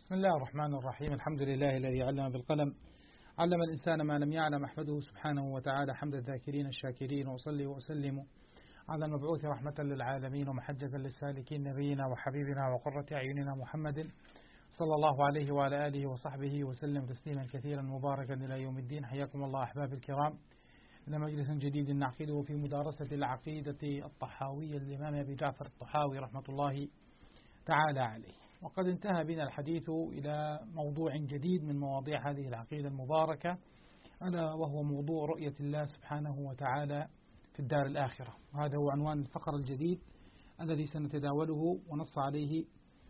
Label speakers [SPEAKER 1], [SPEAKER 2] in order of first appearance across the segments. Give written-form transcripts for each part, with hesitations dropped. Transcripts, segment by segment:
[SPEAKER 1] بسم الله الرحمن الرحيم. الحمد لله الذي علم بالقلم، علم الإنسان ما لم يعلم. أحمده سبحانه وتعالى حمد الذاكرين الشاكرين، وأصلي وأسلم على المبعوث رحمة للعالمين ومحجة للسالكين، نبينا وحبيبنا وقرة أعيننا محمد صلى الله عليه وعلى آله وصحبه وسلم تسليما كثيرا مباركا إلى يوم الدين. حياكم الله أحباب الكرام إلى مجلس جديد نعقده في مدارسة العقيدة الطحاوية للإمام أبي جعفر الطحاوي رحمة الله تعالى عليه. وقد انتهى بنا الحديث إلى موضوع جديد من مواضيع هذه العقيدة المباركة، ألا وهو موضوع رؤية الله سبحانه وتعالى في الدار الآخرة. وهذا هو عنوان الفقر الجديد الذي سنتداوله ونص عليه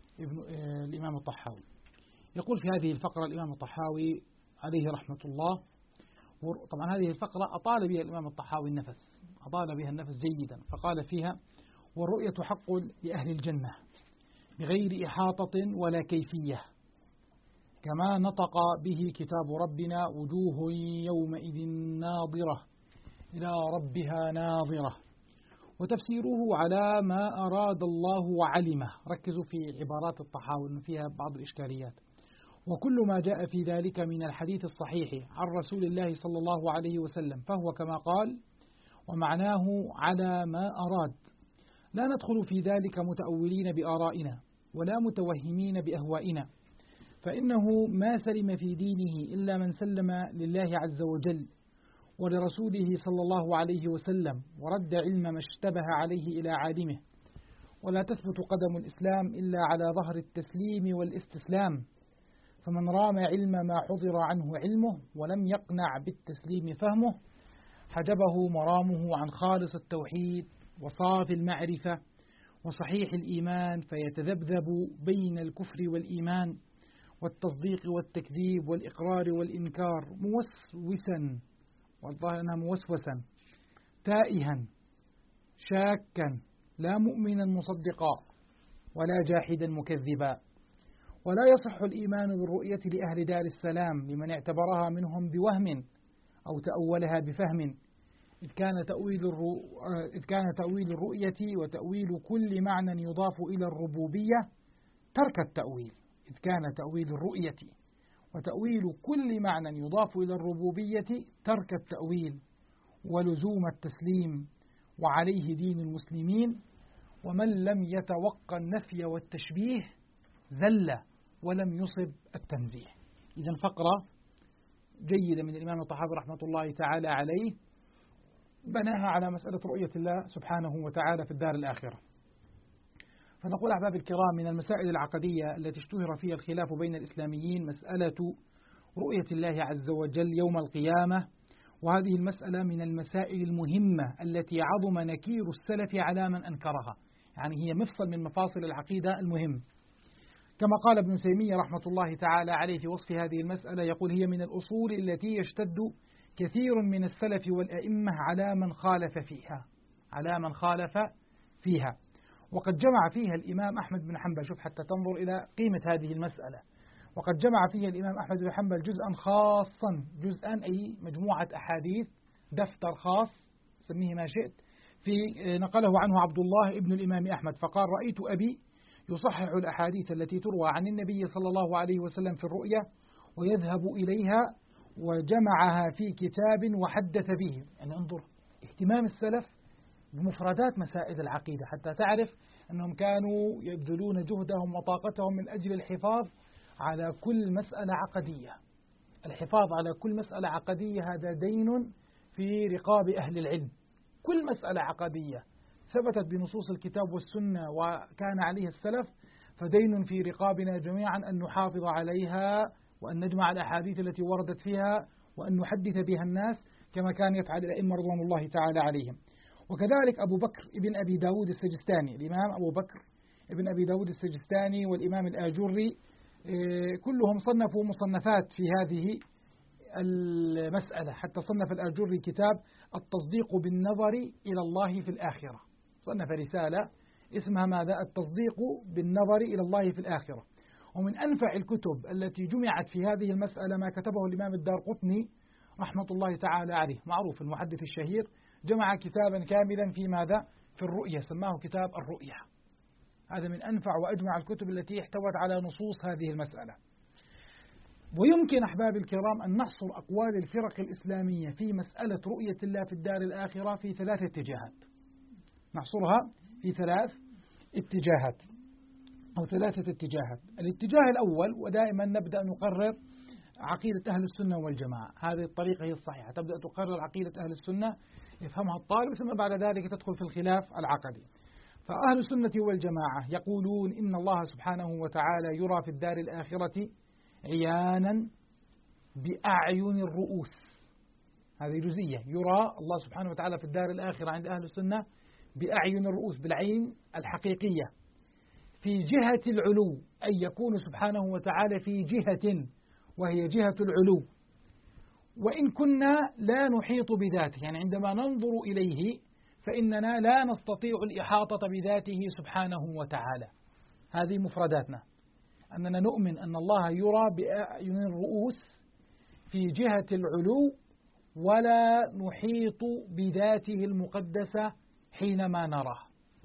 [SPEAKER 1] الإمام الطحاوي. يقول في هذه الفقرة الإمام الطحاوي عليه رحمة الله، طبعا هذه الفقرة أطال بها الإمام الطحاوي النفس، أطال بها النفس جيدا، فقال فيها: والرؤية حق لأهل الجنة بغير إحاطة ولا كيفية، كما نطق به كتاب ربنا: وجوه يومئذ ناظرة إلى ربها ناظرة. وتفسيره على ما أراد الله وعلمه. ركزوا في عبارات الطحاوي فيها بعض الإشكاليات. وكل ما جاء في ذلك من الحديث الصحيح عن رسول الله صلى الله عليه وسلم فهو كما قال، ومعناه على ما أراد. لا ندخل في ذلك متأولين بآرائنا ولا متوهمين بأهوائنا، فإنه ما سلم في دينه إلا من سلم لله عز وجل ولرسوله صلى الله عليه وسلم، ورد علم ما اشتبه عليه إلى عالمه. ولا تثبت قدم الإسلام إلا على ظهر التسليم والاستسلام، فمن رام علم ما حضر عنه علمه ولم يقنع بالتسليم فهمه، حجبه مرامه عن خالص التوحيد وصافي المعرفة وصحيح الإيمان، فيتذبذب بين الكفر والإيمان والتصديق والتكذيب والإقرار والإنكار، موسوسا، والله أنها موسوسا، تائها، شاكا، لا مؤمنا مصدقا ولا جاحدا مكذبا. ولا يصح الإيمان بالرؤية لأهل دار السلام لمن اعتبرها منهم بوهم أو تأولها بفهم، إذ كان تأويل الرؤية وتأويل كل معنى يضاف إلى الربوبية ترك التأويل. إذ كان تأويل الرؤية وتأويل كل معنى يضاف إلى الربوبية ترك التأويل ولزوم التسليم، وعليه دين المسلمين. ومن لم يتوقع النفي والتشبيه ذل ولم يصب التنزيه. إذن فقرة جيدة من الإمام الطحاوي رحمة الله تعالى عليه، بناها على مسألة رؤية الله سبحانه وتعالى في الدار الآخرة. فنقول أحباب الكرام، من المسائل العقدية التي اشتهر فيها الخلاف بين الإسلاميين مسألة رؤية الله عز وجل يوم القيامة. وهذه المسألة من المسائل المهمة التي عظم نكير السلف على من أنكرها، يعني هي مفصل من مفاصل العقيدة المهم. كما قال ابن تيمية رحمة الله تعالى عليه في وصف هذه المسألة، يقول: هي من الأصول التي يشتد كثير من السلف والأئمة على من خالف فيها. وقد جمع فيها الإمام أحمد بن حنبل، شوف حتى تنظر إلى قيمة هذه المسألة، وقد جمع فيها الإمام أحمد بن حنبل جزءا خاصا، جزءا أي مجموعة أحاديث، دفتر خاص سميه ما شئت، في نقله عنه عبد الله ابن الإمام أحمد، فقال: رأيت أبي يصحح الأحاديث التي تروى عن النبي صلى الله عليه وسلم في الرؤيا ويذهب إليها وجمعها في كتاب وحدث به. يعني انظر اهتمام السلف بمفردات مسائل العقيدة، حتى تعرف أنهم كانوا يبذلون جهدهم وطاقتهم من أجل الحفاظ على كل مسألة عقدية. الحفاظ على كل مسألة عقدية هذا دين في رقاب أهل العلم. كل مسألة عقدية ثبتت بنصوص الكتاب والسنة وكان عليها السلف، فدين في رقابنا جميعا أن نحافظ عليها، وأن نجمع الأحاديث التي وردت فيها، وأن نحدث بها الناس كما كان يفعل الأئمة رضوان الله تعالى عليهم. وكذلك أبو بكر ابن أبي داود السجستاني، الإمام أبو بكر ابن أبي داود السجستاني والإمام الآجري، كلهم صنفوا مصنفات في هذه المسألة. حتى صنف الآجري كتاب التصديق بالنظر إلى الله في الآخرة، صنف رسالة اسمها ماذا؟ التصديق بالنظر إلى الله في الآخرة. ومن أنفع الكتب التي جمعت في هذه المسألة ما كتبه الإمام الدارقطني رحمة الله تعالى عليه، معروف المحدث الشهير، جمع كتابا كاملا في ماذا؟ في الرؤية، سماه كتاب الرؤية. هذا من أنفع وأجمع الكتب التي احتوت على نصوص هذه المسألة. ويمكن أحباب الكرام أن نحصر أقوال الفرق الإسلامية في مسألة رؤية الله في الدار الآخرة في 3 اتجاهات، نحصرها في 3 اتجاهات أو 3 اتجاهات. الاتجاه الأول، ودائما نبدأ نقرر عقيدة أهل السنة والجماعة، هذه الطريقة هي الصحيحة، تبدأ تقرر عقيدة أهل السنة يفهمها الطالب، ثم بعد ذلك تدخل في الخلاف العقدي. فأهل السنة والجماعة يقولون إن الله سبحانه وتعالى يرى في الدار الآخرة عيانا بأعين الرؤوس، هذه جزئية، يرى الله سبحانه وتعالى في الدار الآخرة عند أهل السنة بأعين الرؤوس، بالعين الحقيقية، في جهة العلو، أي يكون سبحانه وتعالى في جهة وهي جهة العلو، وإن كنا لا نحيط بذاته، يعني عندما ننظر إليه فإننا لا نستطيع الإحاطة بذاته سبحانه وتعالى. هذه مفرداتنا، أننا نؤمن أن الله يرى بأعين الرؤوس في جهة العلو، ولا نحيط بذاته المقدسة حينما نراه.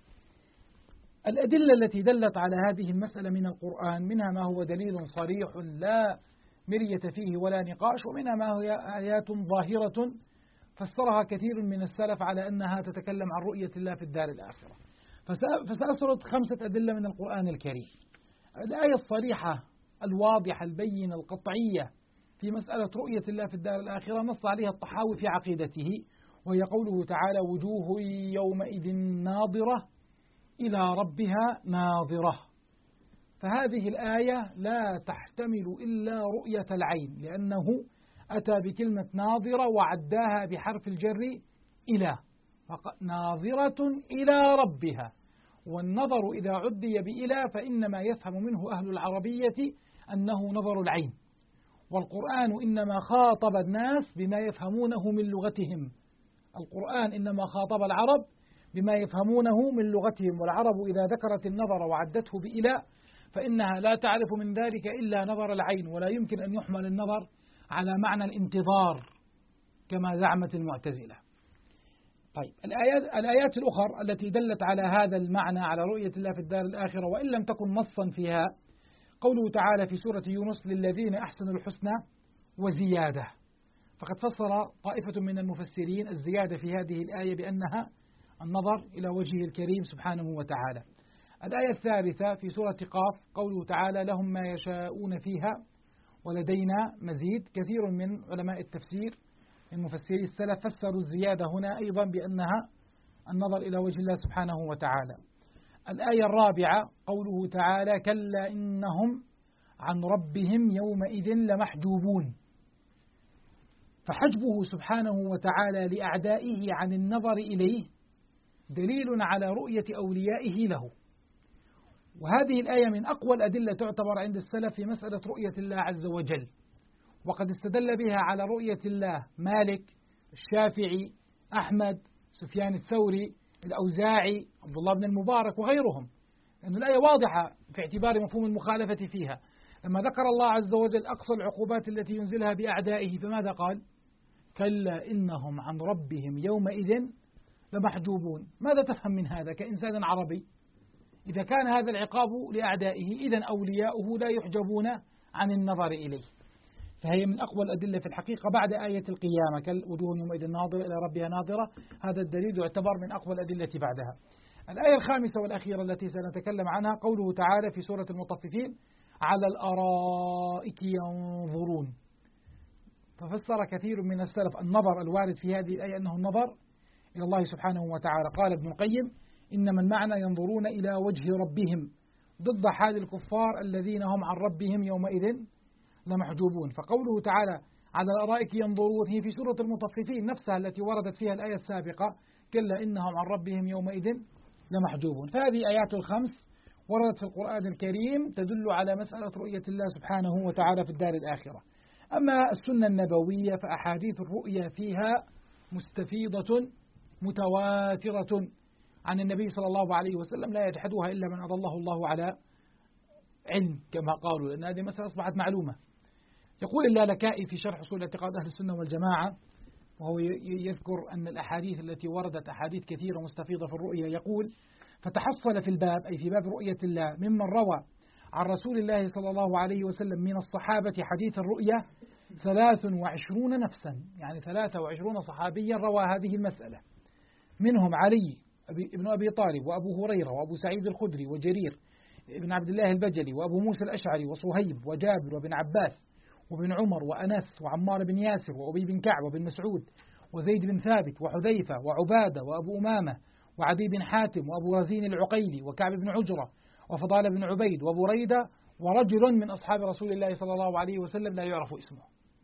[SPEAKER 1] الأدلة التي دلت على هذه المسألة من القرآن، منها ما هو دليل صريح لا مرية فيه ولا نقاش، ومنها ما هي آيات ظاهرة فسرها كثير من السلف على أنها تتكلم عن رؤية الله في الدار الآخرة. فسأسرد 5 أدلة من القرآن الكريم. الآية الصريحة الواضحة البينة القطعية في مسألة رؤية الله في الدار الآخرة نص عليها الطحاوي في عقيدته، وهي قوله تعالى: وجوه يومئذ ناظرة إلى ربها ناظرة. فهذه الآية لا تحتمل إلا رؤية العين، لأنه أتى بكلمة ناظرة وعداها بحرف الجر إلى، ناظرة إلى ربها. والنظر إذا عدي بإلى فإنما يفهم منه أهل العربية أنه نظر العين، والقرآن إنما خاطب الناس بما يفهمونه من لغتهم. القرآن إنما خاطب العرب بما يفهمونه من لغتهم، والعرب إذا ذكرت النظر وعدته بإلى فإنها لا تعرف من ذلك إلا نظر العين، ولا يمكن أن يحمل النظر على معنى الانتظار كما زعمت المعتزلة. طيب، الآيات الأخرى التي دلت على هذا المعنى، على رؤية الله في الدار الآخرة وإن لم تكن نصا فيها، قوله تعالى في سورة يونس: للذين أحسنوا الحسنى وزيادة. فقد فسر طائفة من المفسرين الزيادة في هذه الآية بأنها النظر إلى وجهه الكريم سبحانه وتعالى. الآية الثالثة في سورة قاف، قوله تعالى: لهم ما يشاءون فيها ولدينا مزيد. كثير من علماء التفسير من مفسري السلف فسروا الزيادة هنا أيضا بأنها النظر إلى وجه الله سبحانه وتعالى. الآية الرابعة قوله تعالى: كلا إنهم عن ربهم يومئذ لمحجوبون. فحجبه سبحانه وتعالى لأعدائه عن النظر إليه دليل على رؤية أوليائه له. وهذه الآية من أقوى الأدلة تعتبر عند السلف في مسألة رؤية الله عز وجل، وقد استدل بها على رؤية الله مالك، الشافعي، أحمد، سفيان الثوري، الأوزاعي، عبد الله بن المبارك وغيرهم، لأن الآية واضحة في اعتبار مفهوم المخالفة فيها. لما ذكر الله عز وجل أقصى العقوبات التي ينزلها بأعدائه فماذا قال؟ كلا إنهم عن ربهم يومئذ لمحجوبون. ماذا تفهم من هذا كإنسان عربي؟ إذا كان هذا العقاب لأعدائه إذن أولياؤه لا يحجبون عن النظر إليه. فهي من أقوى الأدلة في الحقيقة بعد آية القيامة: كالوجوه يومئذ ناظرة إلى ربها ناظرة. هذا الدليل يعتبر من أقوى الأدلة بعدها. الآية الخامسة والأخيرة التي سنتكلم عنها قوله تعالى في سورة المطففين: على الأرائك ينظرون. ففسر كثير من السلف النظر الوارد في هذه الآية أنه النظر إلى الله سبحانه وتعالى. قال ابن القيم: إنما المعنى ينظرون إلى وجه ربهم، ضد حال الكفار الذين هم عن ربهم يومئذ لمحجوبون. فقوله تعالى على الأرائك ينظرون هي في سورة المطففين نفسها التي وردت فيها الآية السابقة: كلا إنهم عن ربهم يومئذ لمحجوبون. فهذه آيات الخمس وردت في القرآن الكريم تدل على مسألة رؤية الله سبحانه وتعالى في الدار الآخرة. أما السنة النبوية فأحاديث الرؤيا فيها مستفيضة متواترة عن النبي صلى الله عليه وسلم، لا يجحدها إلا من أضله الله على علم كما قالوا، لأن هذه مسألة أصبحت معلومة. يقول اللالكائي في شرح أصول اعتقاد أهل السنة والجماعة، وهو يذكر أن الأحاديث التي وردت أحاديث كثيرة مستفيضة في الرؤيا، يقول: فتحصل في الباب أي في باب رؤية الله ممن روى عن رسول الله صلى الله عليه وسلم من الصحابة حديث الرؤية 23 نفسا، يعني 23 صحابيا روى هذه المسألة، منهم علي ابن أبي طالب وأبو هريرة وأبو سعيد الخدري وجرير ابن عبد الله البجلي وأبو موسى الأشعري وصهيب وجابر وابن عباس وابن عمر وأنس وعمار بن ياسر وأبي بن كعب وابن مسعود وزيد بن ثابت وحذيفة وعبادة وأبو أمامة وعدي بن حاتم وأبو رزين العقيلي وكعب بن عجرة وفضال بن عبيد وبريدة ورجل من أصحاب رسول الله صلى الله عليه وسلم لا يعرف اسمه.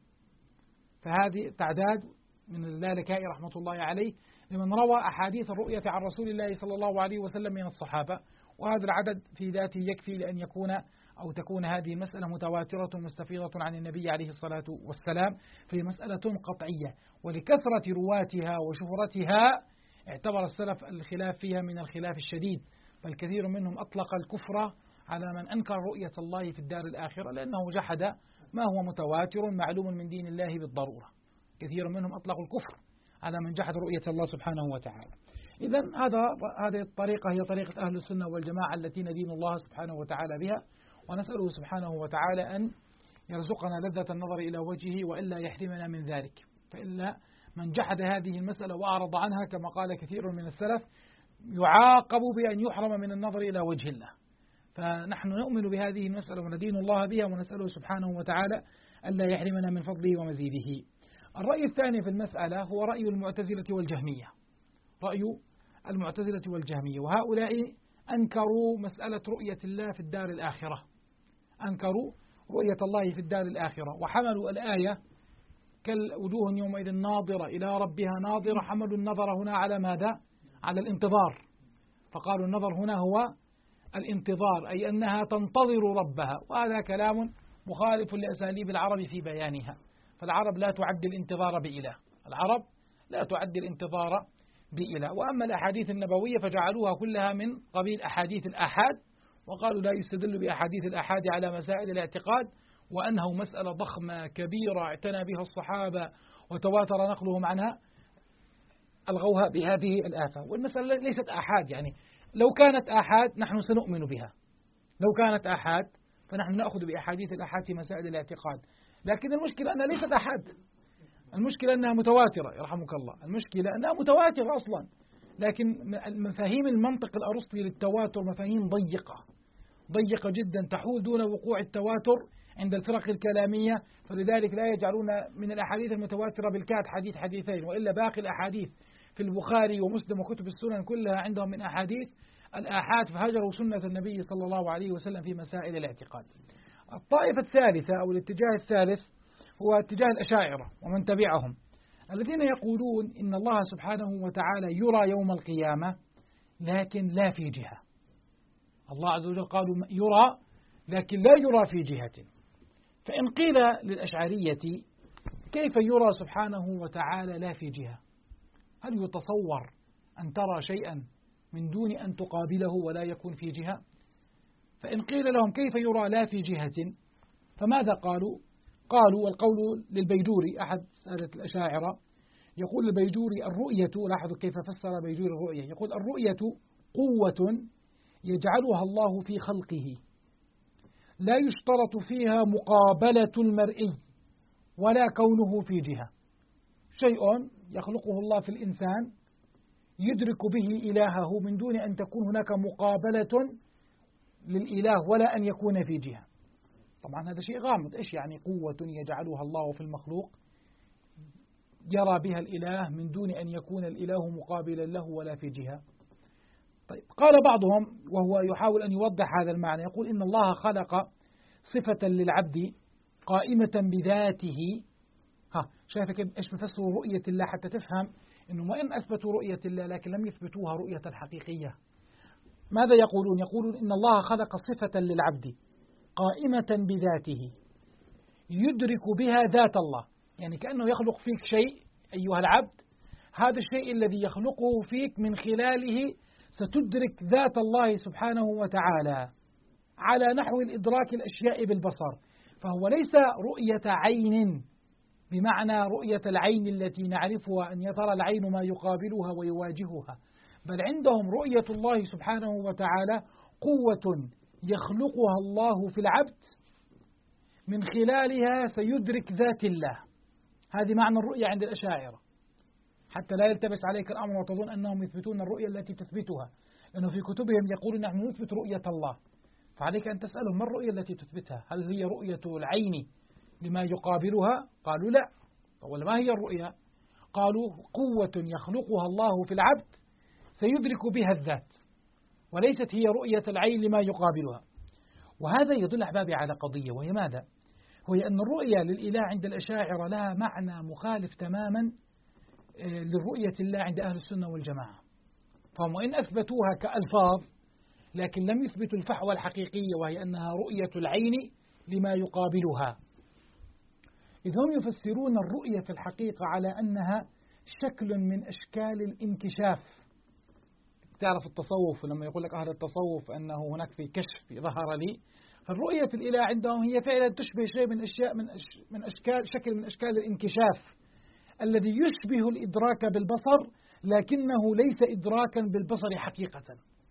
[SPEAKER 1] فهذه تعداد من اللالكائي رحمة الله عليه لمن روى أحاديث الرؤية عن رسول الله صلى الله عليه وسلم من الصحابة، وهذا العدد في ذاته يكفي لأن يكون أو تكون هذه المسألة متواترة مستفيضة عن النبي عليه الصلاة والسلام، فهي مسألة قطعية، ولكثرة رواتها وشهرتها اعتبر السلف الخلاف فيها من الخلاف الشديد، بل كثير منهم أطلق الكفر على من أنكر رؤية الله في الدار الآخرة لأنه جحد ما هو متواتر معلوم من دين الله بالضرورة. كثير منهم أطلقوا الكفر على من جحد رؤية الله سبحانه وتعالى. إذن هذه الطريقة هي طريقة أهل السنة والجماعة التي ندين الله سبحانه وتعالى بها، ونسأله سبحانه وتعالى أن يرزقنا لذة النظر إلى وجهه وإلا يحرمنا من ذلك، فإلا من جحد هذه المسألة وأعرض عنها كما قال كثير من السلف يعاقب بأن يحرم من النظر إلى وجه الله. فنحن نؤمن بهذه المسألة وندين الله بها ونسأله سبحانه وتعالى ألا يحرمنا من فضله ومزيده. الرأي الثاني في المسألة هو رأي المعتزلة والجهمية، رأي المعتزلة والجهمية، وهؤلاء أنكروا مسألة رؤية الله في الدار الآخرة، أنكروا رؤية الله في الدار الآخرة، وحملوا الآية كالوجوه يومئذ ناظرة إلى ربها ناظرة، حملوا النظر هنا على ماذا؟ على الانتظار، فقالوا النظر هنا هو الانتظار، أي أنها تنتظر ربها، وهذا كلام مخالف لأساليب العرب في بيانها، فالعرب لا تعد الانتظار بإله، العرب لا تعد الانتظار بإله. وأما الأحاديث النبوية فجعلوها كلها من قبيل أحاديث الآحاد، وقالوا لا يستدل بأحاديث الآحاد على مسائل الاعتقاد، وأنه مسألة ضخمة كبيرة اعتنى بها الصحابة وتواتر نقلهم عنها، ألغوها بهذه الآفة. والمسألة ليست آحاد، يعني لو كانت آحاد نحن سنؤمن بها، لو كانت آحاد فنحن نأخذ بأحاديث الآحاد في مسائل الاعتقاد، لكن المشكلة أنها ليست آحاد، المشكلة أنها متواترة يرحمك الله، المشكلة أنها متواترة أصلا، لكن مفاهيم المنطق الأرسطي للتواتر مفاهيم ضيقة جدا تحول دون وقوع التواتر عند الفرق الكلامية، فلذلك لا يجعلون من الأحاديث المتواترة بالكاد حديث حديثين، وإلا باقي الأحاديث في البخاري ومسلم وكتب السنن كلها عندهم من أحاديث الآحاد، فهجروا سنة النبي صلى الله عليه وسلم في مسائل الاعتقاد. الطائفة الثالثة أو الاتجاه الثالث هو اتجاه الأشاعرة ومن تبعهم، الذين يقولون إن الله سبحانه وتعالى يرى يوم القيامة لكن لا في جهة. الله عز وجل قالوا يرى لكن لا يرى في جهة. فإن قيل للأشعرية كيف يرى سبحانه وتعالى لا في جهة؟ هل يتصور أن ترى شيئا من دون أن تقابله ولا يكون في جهة؟ فإن قيل لهم كيف يرى لا في جهة فماذا قالوا؟ قالوا والقول للبيجوري أحد سادة الأشاعرة، يقول البيجوري الرؤية، لاحظوا كيف فسر بيجوري الرؤية، يقول الرؤية قوة يجعلها الله في خلقه لا يشترط فيها مقابلة المرئي ولا كونه في جهة، شيء يخلقه الله في الإنسان يدرك به إلهه من دون أن تكون هناك مقابلة للإله ولا أن يكون في جهة. طبعا هذا شيء غامض، إيش يعني قوة يجعلها الله في المخلوق يرى بها الإله من دون أن يكون الإله مقابلا له ولا في جهة؟ طيب، قال بعضهم وهو يحاول أن يوضح هذا المعنى، يقول إن الله خلق صفة للعبد قائمة بذاته. شايفك إيش بفسروا رؤية الله حتى تفهم إنه وإن أثبتوا رؤية الله لكن لم يثبتوها رؤية حقيقية. ماذا يقولون؟ يقولون إن الله خلق صفة للعبد قائمة بذاته يدرك بها ذات الله، يعني كأنه يخلق فيك شيء أيها العبد، هذا الشيء الذي يخلقه فيك من خلاله ستدرك ذات الله سبحانه وتعالى على نحو الإدراك الأشياء بالبصر، فهو ليس رؤية عين بمعنى رؤية العين التي نعرفها أن يرى العين ما يقابلها ويواجهها، بل عندهم رؤية الله سبحانه وتعالى قوة يخلقها الله في العبد من خلالها سيدرك ذات الله. هذه معنى الرؤية عند الأشاعرة، حتى لا يلتبس عليك الأمر وتظن أنهم يثبتون الرؤية التي تثبتها، لأنه في كتبهم يقولون نحن نثبت رؤية الله. فعليك أن تسألهم ما الرؤية التي تثبتها؟ هل هي رؤية العين لما يقابلها؟ قالوا لا. ولا ما هي الرؤية؟ قالوا قوة يخلقها الله في العبد سيدرك بها الذات، وليست هي رؤية العين لما يقابلها. وهذا يدل أحبابي على قضية، وهي ماذا؟ وهي أن الرؤية للإله عند الأشاعرة لها معنى مخالف تماما للرؤية الله عند أهل السنة والجماعة. فهم وإن أثبتوها كألفاظ لكن لم يثبتوا الفحوى الحقيقية، وهي أنها رؤية العين لما يقابلها. إذ هم يفسرون الرؤية في الحقيقة على أنها شكل من أشكال الانكشاف. تعرف التصوف لما يقول لك أهل التصوف أنه هناك في كشف ظهر لي، فالرؤية في الإله عندهم هي فعلا تشبه شيء من أشياء من أشكال شكل من أشكال الانكشاف الذي يشبه الإدراك بالبصر، لكنه ليس إدراكا بالبصر حقيقة.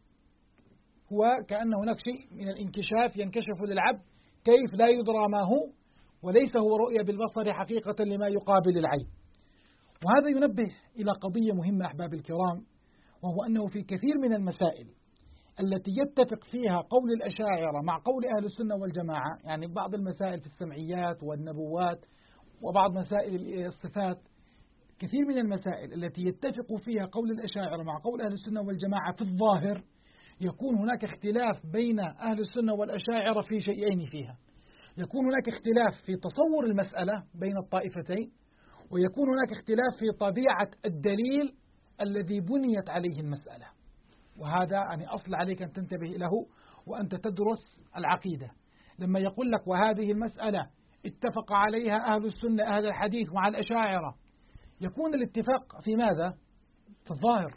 [SPEAKER 1] هو كأن هناك شيء من الانكشاف ينكشف للعبد كيف لا يدرى ما هو، وليس هو رؤية بالبصر حقيقة لما يقابل العين. وهذا ينبه إلى قضية مهمة أحباب الكرام، وهو أنه في كثير من المسائل التي يتفق فيها قول الأشاعرة مع قول أهل السنة والجماعة، يعني بعض المسائل في السمعيات والنبوات وبعض مسائل الصفات، كثير من المسائل التي يتفق فيها قول الأشاعرة مع قول أهل السنة والجماعة في الظاهر يكون هناك اختلاف بين أهل السنة والأشاعرة في شيئين فيها. يكون هناك اختلاف في تصور المسألة بين الطائفتين، ويكون هناك اختلاف في طبيعة الدليل الذي بنيت عليه المسألة. وهذا يعني أصل عليك أن تنتبه له وأنت تدرس العقيدة. لما يقول لك وهذه المسألة اتفق عليها أهل السنة أهل الحديث مع الأشاعرة، يكون الاتفاق في ماذا؟ في الظاهر،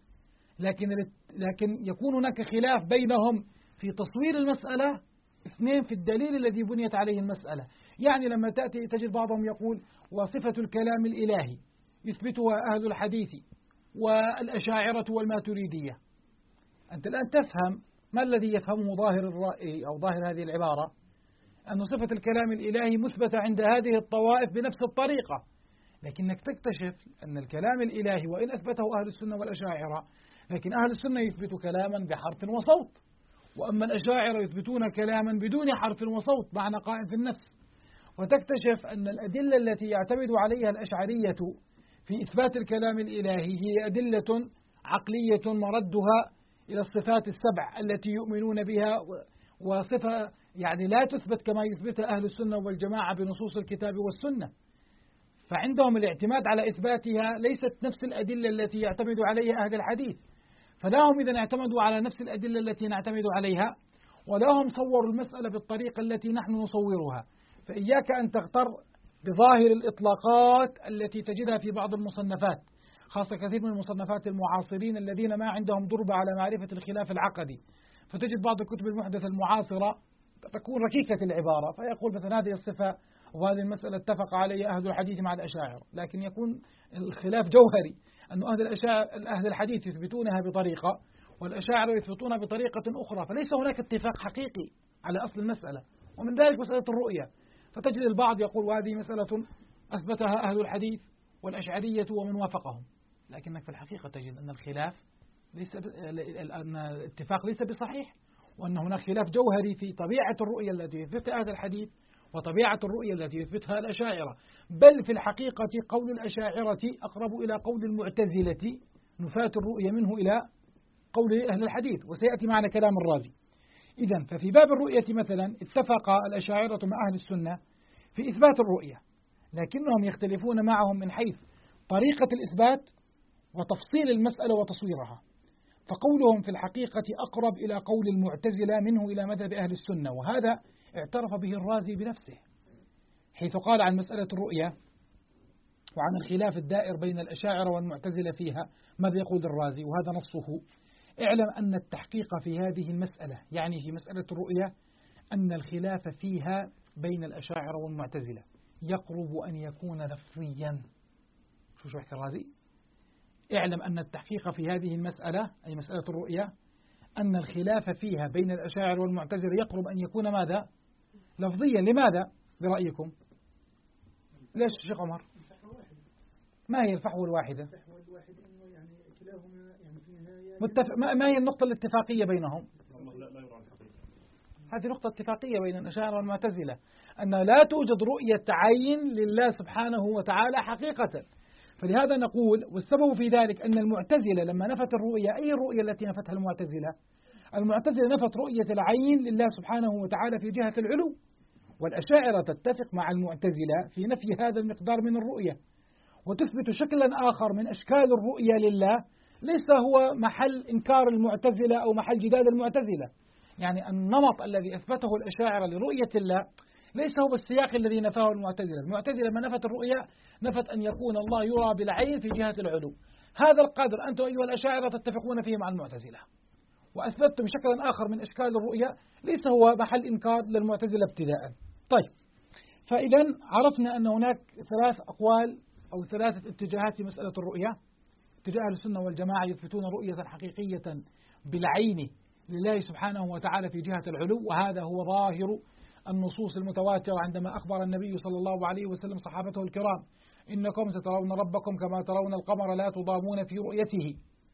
[SPEAKER 1] لكن يكون هناك خلاف بينهم في تصوير المسألة، اثنين في الدليل الذي بنيت عليه المسألة. يعني لما تأتي تجد بعضهم يقول وصفة الكلام الإلهي يثبتها أهل الحديث والأشاعرة والماتريدية. أنت الآن تفهم ما الذي يفهمه ظاهر الرأي أو ظاهر هذه العبارة، أن صفة الكلام الإلهي مثبتة عند هذه الطوائف بنفس الطريقة، لكنك تكتشف أن الكلام الإلهي وإن أثبته أهل السنة والأشاعرة، لكن أهل السنة يثبتوا كلاما بحرف وصوت، وأما الأشاعرة يثبتون كلاما بدون حرف وصوت معنى قائم في النفس. وتكتشف أن الأدلة التي يعتمد عليها الأشعرية في إثبات الكلام الإلهي هي أدلة عقلية مردها إلى الصفات السبع التي يؤمنون بها، وصفة يعني لا تثبت كما يثبتها أهل السنة والجماعة بنصوص الكتاب والسنة. فعندهم الاعتماد على إثباتها ليست نفس الأدلة التي يعتمد عليها أهل الحديث، فلاهم إذن اعتمدوا على نفس الأدلة التي نعتمد عليها، ولهم صوروا المسألة بالطريقة التي نحن نصورها. فإياك أن تغتر بظاهر الإطلاقات التي تجدها في بعض المصنفات، خاصة كثير من المصنفات المعاصرين الذين ما عندهم ضربة على معرفة الخلاف العقدي. فتجد بعض الكتب المحدثة المعاصرة تكون ركيكة العبارة، فيقول مثلا هذه الصفة وهذه المسألة اتفق عليها أهل الحديث مع الأشاعرة، لكن يكون الخلاف جوهري، أن أهل الحديث يثبتونها بطريقة والأشاعرة يثبتونها بطريقة أخرى، فليس هناك اتفاق حقيقي على أصل المسألة. ومن ذلك مسألة الرؤية، فتجد البعض يقول وهذه مسألة أثبتها أهل الحديث والأشعرية ومن وافقهم، لكنك في الحقيقة تجد أن الخلاف أن الاتفاق ليس بصحيح، وأن هناك خلاف جوهري في طبيعة الرؤية التي يثبتها أهل الحديث وطبيعة الرؤية التي يثبتها الأشاعرة. بل في الحقيقة قول الأشاعرة أقرب إلى قول المعتزلة نفاة الرؤية منه إلى قول أهل الحديث، وسيأتي معنا كلام الرازي. إذن ففي باب الرؤية مثلا اتفق الأشاعرة مع أهل السنة في إثبات الرؤية، لكنهم يختلفون معهم من حيث طريقة الإثبات وتفصيل المسألة وتصويرها. فقولهم في الحقيقة أقرب إلى قول المعتزلة منه إلى مذهب أهل السنة، وهذا اعترف به الرازي بنفسه حيث قال عن مسألة الرؤية وعن الخلاف الدائر بين الأشاعرة والمعتزلة فيها ماذا يقول الرازي، وهذا نصه: اعلم أن التحقيق في هذه المسألة، يعني في مسألة الرؤية، أن الخلاف فيها بين الأشاعرة والمعتزلة يقرب أن يكون لفظيا. شو يحكي الرازي؟ اعلم أن التحقيق في هذه المسألة أي مسألة الرؤية أن الخلاف فيها بين الأشاعرة والمعتزلة يقرب أن يكون ماذا؟ لفظيا. لماذا برأيكم؟ ليش شيخ عمر؟ ما هي الفحوى الواحدة؟ ما هي النقطة الاتفاقية بينهم؟ هذه نقطة اتفاقية بين الأشاعرة والمعتزلة أن لا توجد رؤية عين لله سبحانه وتعالى حقيقة. فلهذا نقول والسبب في ذلك أن المعتزلة لما نفت الرؤية، أي الرؤية التي نفتها المعتزلة؟ المعتزلة نفت رؤية العين لله سبحانه وتعالى في جهة العلو، والأشاعرة تتفق مع المعتزلة في نفي هذا المقدار من الرؤية، وتثبت شكلا آخر من أشكال الرؤية لله ليس هو محل إنكار المعتزلة أو محل جدال المعتزلة. يعني النمط الذي أثبته الأشاعرة لرؤية الله ليس هو السياق الذي نفاه المعتزلة. المعتزلة ما نفت الرؤية نفت أن يكون الله يرى بالعين في جهة العلو. هذا القدر أنتم أيها الأشاعرة تتفقون فيه مع المعتزلة، وأثبتتم شكلا آخر من أشكال الرؤية ليس هو محل إنكار للمعتزلة ابتداء. طيب، فإذا عرفنا أن هناك ثلاث أقوال أو ثلاثة اتجاهات في مسألة الرؤية. اتجاه أهل السنة والجماعة يثبتون رؤية حقيقية بالعين لله سبحانه وتعالى في جهة العلو، وهذا هو ظاهر النصوص المتواترة عندما أخبر النبي صلى الله عليه وسلم صحابته الكرام: إنكم سترون ربكم كما ترون القمر لا تضامون في رؤيته.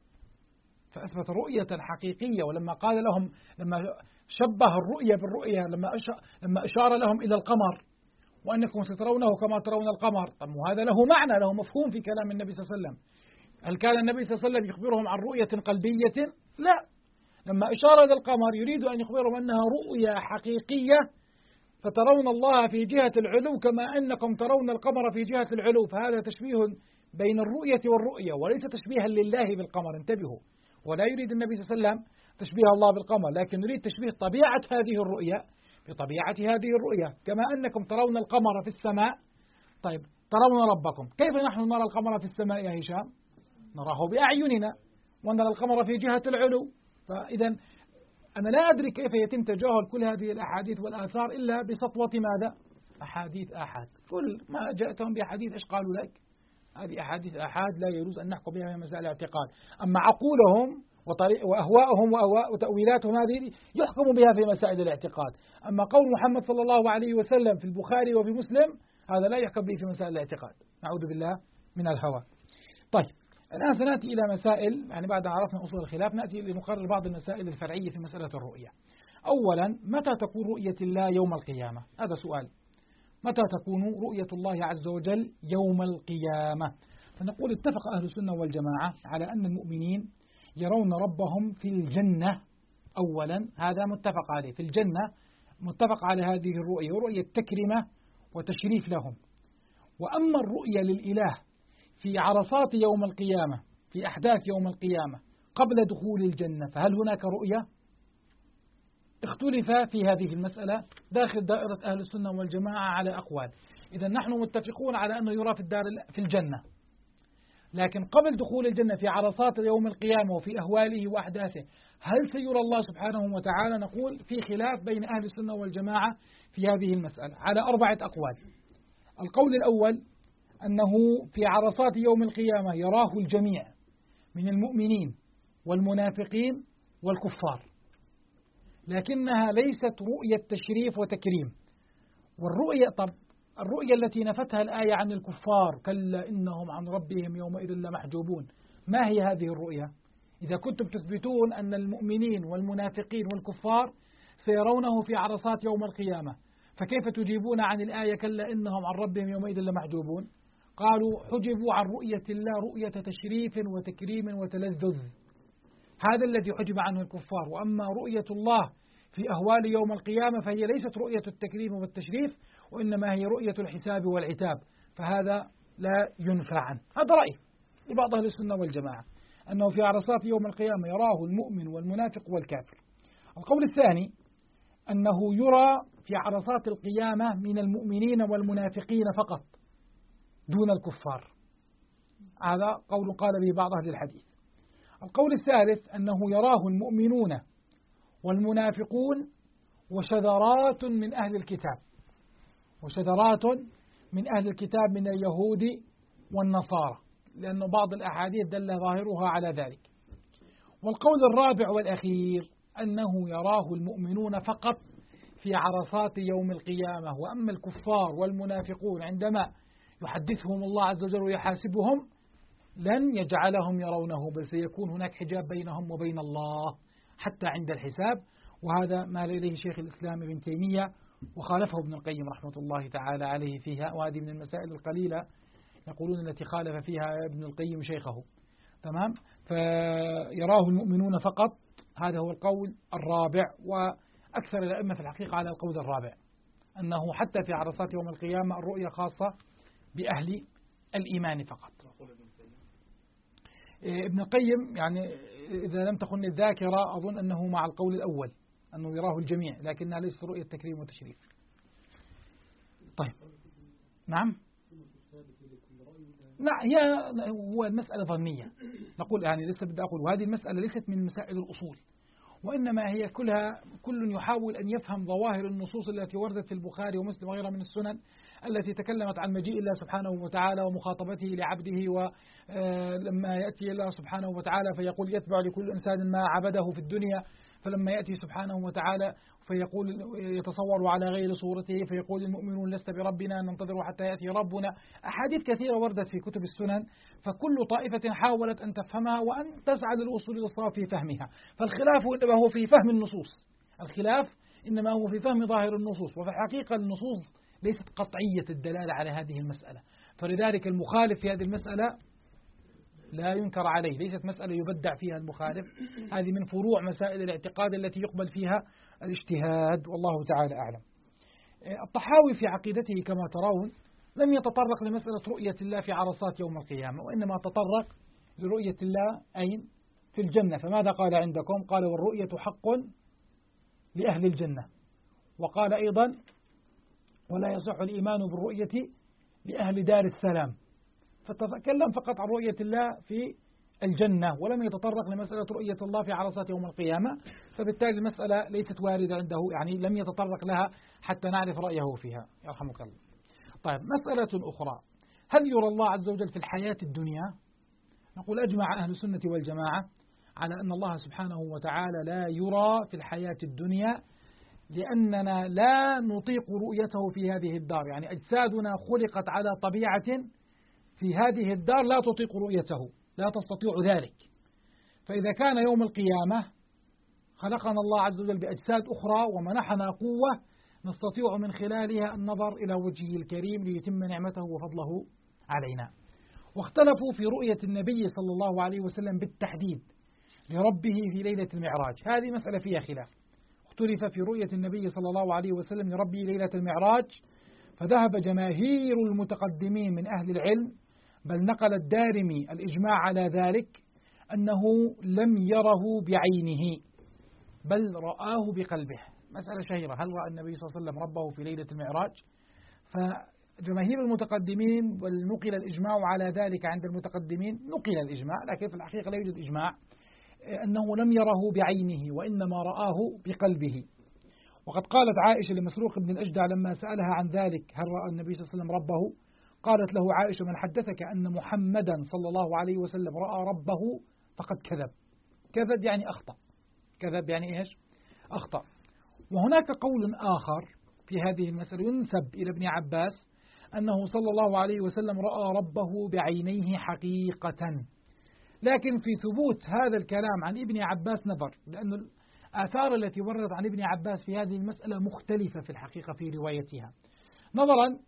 [SPEAKER 1] فأثبت رؤية حقيقية. ولما قال لهم، لما شبه الرؤية بالرؤية، لما أشار لهم إلى القمر وأنكم سترونه كما ترون القمر، طب وهذا له معنى، له مفهوم في كلام النبي صلى الله عليه وسلم. هل كان النبي صلى الله عليه وسلم يخبرهم عن رؤية قلبية؟ لا. لما أشار إلى القمر يريد أن يخبرهم أنها رؤية حقيقية، فترون الله في جهة العلو كما أنكم ترون القمر في جهة العلو. فهذا تشبيه بين الرؤية والرؤية، وليس تشبيها لله بالقمر. انتبهوا، ولا يريد النبي صلى الله عليه وسلم تشبيه الله بالقمر، لكن يريد تشبيه طبيعة هذه الرؤية بطبيعة هذه الرؤية. كما أنكم ترون القمر في السماء، طيب ترون ربكم. كيف نحن نرى القمر في السماء يا هشام؟ نراه بأعيننا، ونرى القمر في جهة العلو. فإذا أنا لا أدري كيف يتم تجاهل كل هذه الأحاديث والآثار إلا بسطوة ماذا؟ أحاديث آحاد. كل ما جاءتهم بأحاديث إيش قالوا لك؟ هذه أحاديث آحاد لا يجوز أن نحكم بها في مسائل الاعتقاد. أما عقولهم وأهواءهم وتأويلاتهم هذه يحكم بها في مسائل الاعتقاد. أما قول محمد صلى الله عليه وسلم في البخاري وفي مسلم هذا لا يحكم به في مسائل الاعتقاد. نعوذ بالله من الهوى. طيب، الآن سنأتي إلى مسائل، يعني بعد أن عرفنا أصول الخلاف نأتي لنقرر بعض المسائل الفرعية في مسألة الرؤية. أولا، متى تكون رؤية الله يوم القيامة؟ هذا سؤال. متى تكون رؤية الله عز وجل يوم القيامة؟ فنقول اتفق أهل السنة والجماعة على أن المؤمنين يرون ربهم في الجنة. أولا هذا متفق عليه، في الجنة متفق على هذه الرؤية، ورؤية تكرمة وتشريف لهم. وأما الرؤية للإله في عرصات يوم القيامة، في أحداث يوم القيامة قبل دخول الجنة، فهل هناك رؤية؟ اختلف في هذه المسألة داخل دائرة أهل السنة والجماعة على أقوال. إذا نحن متفقون على أنه يرى في الجنة، لكن قبل دخول الجنة في عرصات يوم القيامة وفي أهواله وأحداثه هل سيرى الله سبحانه وتعالى؟ نقول في خلاف بين أهل السنة والجماعة في هذه المسألة على 4 أقوال. القول الأول أنه في عرصات يوم القيامة يراه الجميع من المؤمنين والمنافقين والكفار، لكنها ليست رؤية تشريف وتكريم. والرؤية، طب الرؤية التي نفتها الآية عن الكفار كلا إنهم عن ربهم يومئذ لمحجوبون، ما هي هذه الرؤية؟ إذا كنتم تثبتون أن المؤمنين والمنافقين والكفار سيرونه في عرصات يوم القيامة، فكيف تجيبون عن الآية كلا إنهم عن ربهم يومئذ لمحجوبون؟ قالوا حجبوا عن رؤية الله رؤية تشريف وتكريم وتلذذ، هذا الذي حجب عنه الكفار. وأما رؤية الله في أهوال يوم القيامة فهي ليست رؤية التكريم والتشريف، وإنما هي رؤية الحساب والعتاب، فهذا لا ينفى عنه. هذا رأي لبعض أهل السنة والجماعة أنه في عرصات يوم القيامة يراه المؤمن والمنافق والكافر. القول الثاني أنه يرى في عرصات القيامة من المؤمنين والمنافقين فقط دون الكفار، هذا قول قال به بعض أهل الحديث. القول الثالث أنه يراه المؤمنون والمنافقون وشذرات من أهل الكتاب، وشذرات من أهل الكتاب من اليهود والنصارى، لأن بعض الأحاديث دل ظاهرها على ذلك. والقول الرابع والأخير أنه يراه المؤمنون فقط في عرصات يوم القيامة، وأما الكفار والمنافقون عندما يحدثهم الله عز وجل ويحاسبهم لن يجعلهم يرونه، بل سيكون هناك حجاب بينهم وبين الله حتى عند الحساب. وهذا ما إليه شيخ الإسلام ابن تيمية، وخالفه ابن القيم رحمة الله تعالى عليه فيها، وهذه من المسائل القليلة يقولون التي خالف فيها ابن القيم شيخه. تمام. فيراه المؤمنون فقط، هذا هو القول الرابع، وأكثر الأئمة في الحقيقة على القول الرابع، أنه حتى في عرصات يوم القيامة الرؤية خاصة بأهل الإيمان فقط. ابن القيم يعني إذا لم تخن الذاكرة أظن أنه مع القول الأول أنه يراه الجميع، لكنها ليست رؤية تكريم وتشريف. طيب نعم. لا، هو المسألة ظنية، نقول يعني لسه بدي أقول، وهذه المسألة ليست من مسائل الأصول، وإنما هي كل يحاول أن يفهم ظواهر النصوص التي وردت في البخاري ومسلم وغيرها من السنن التي تكلمت عن مجيء الله سبحانه وتعالى ومخاطبته لعبده، ولما يأتي الله سبحانه وتعالى فيقول يتبع لكل إنسان ما عبده في الدنيا، فلما يأتي سبحانه وتعالى فيقول يتصور على غير صورته فيقول المؤمنون لست بربنا ننتظر حتى يأتي ربنا. أحاديث كثيرة وردت في كتب السنن، فكل طائفة حاولت أن تفهمها وأن تسعى للوصول للصواب في فهمها. فالخلاف إنما هو في فهم النصوص، الخلاف إنما هو في فهم ظاهر النصوص، وفي الحقيقة النصوص ليست قطعية الدلالة على هذه المسألة، فلذلك المخالف في هذه المسألة لا ينكر عليه، ليست مسألة يبدع فيها المخالف، هذه من فروع مسائل الاعتقاد التي يقبل فيها الاجتهاد، والله تعالى أعلم. الطحاوي في عقيدته كما ترون لم يتطرق لمسألة رؤية الله في عرصات يوم القيامة، وإنما تطرق لرؤية الله أين؟ في الجنة. فماذا قال عندكم؟ قال والرؤية حق لأهل الجنة، وقال أيضا ولا يصح الإيمان بالرؤية لأهل دار السلام، فتكلم فقط عن رؤية الله في الجنة ولم يتطرق لمسألة رؤية الله في عرصات يوم القيامة، فبالتالي المسألة ليست واردة عنده، يعني لم يتطرق لها حتى نعرف رأيه فيها يرحمك الله. طيب مسألة أخرى، هل يرى الله عز وجل في الحياة الدنيا؟ نقول أجمع أهل السنة والجماعة على أن الله سبحانه وتعالى لا يرى في الحياة الدنيا، لأننا لا نطيق رؤيته في هذه الدار، يعني أجسادنا خلقت على طبيعة في هذه الدار لا تطيق رؤيته، لا تستطيع ذلك. فإذا كان يوم القيامة خلقنا الله عز وجل بأجساد أخرى ومنحنا قوة نستطيع من خلالها النظر إلى وجهه الكريم ليتم نعمته وفضله علينا. واختلفوا في رؤية النبي صلى الله عليه وسلم بالتحديد لربه في ليلة المعراج، هذه مسألة فيها خلاف. اختلف في رؤية النبي صلى الله عليه وسلم لربه ليلة المعراج، فذهب جماهير المتقدمين من أهل العلم، بل نقل الدارمي الإجماع على ذلك، أنه لم يره بعينه بل رآه بقلبه. مسألة شهيرة، هل رأى النبي صلى الله عليه وسلم ربه في ليلة المعراج؟ فجماهير المتقدمين، ونقل الإجماع على ذلك عند المتقدمين، نقل الإجماع لكن في الحقيقة لا يوجد إجماع، أنه لم يره بعينه وإنما رآه بقلبه. وقد قالت عائشة لمسروق بن الأجدع لما سألها عن ذلك هل رأى النبي صلى الله عليه وسلم ربه، قالت له عائشة من حدثك أن محمدا صلى الله عليه وسلم رأى ربه فقد كذب. كذب يعني أخطأ، كذب يعني إيش؟ أخطأ. وهناك قول آخر في هذه المسألة ينسب إلى ابن عباس أنه صلى الله عليه وسلم رأى ربه بعينيه حقيقة، لكن في ثبوت هذا الكلام عن ابن عباس نظر، لأن الآثار التي وردت عن ابن عباس في هذه المسألة مختلفة في الحقيقة في روايتها، نظرا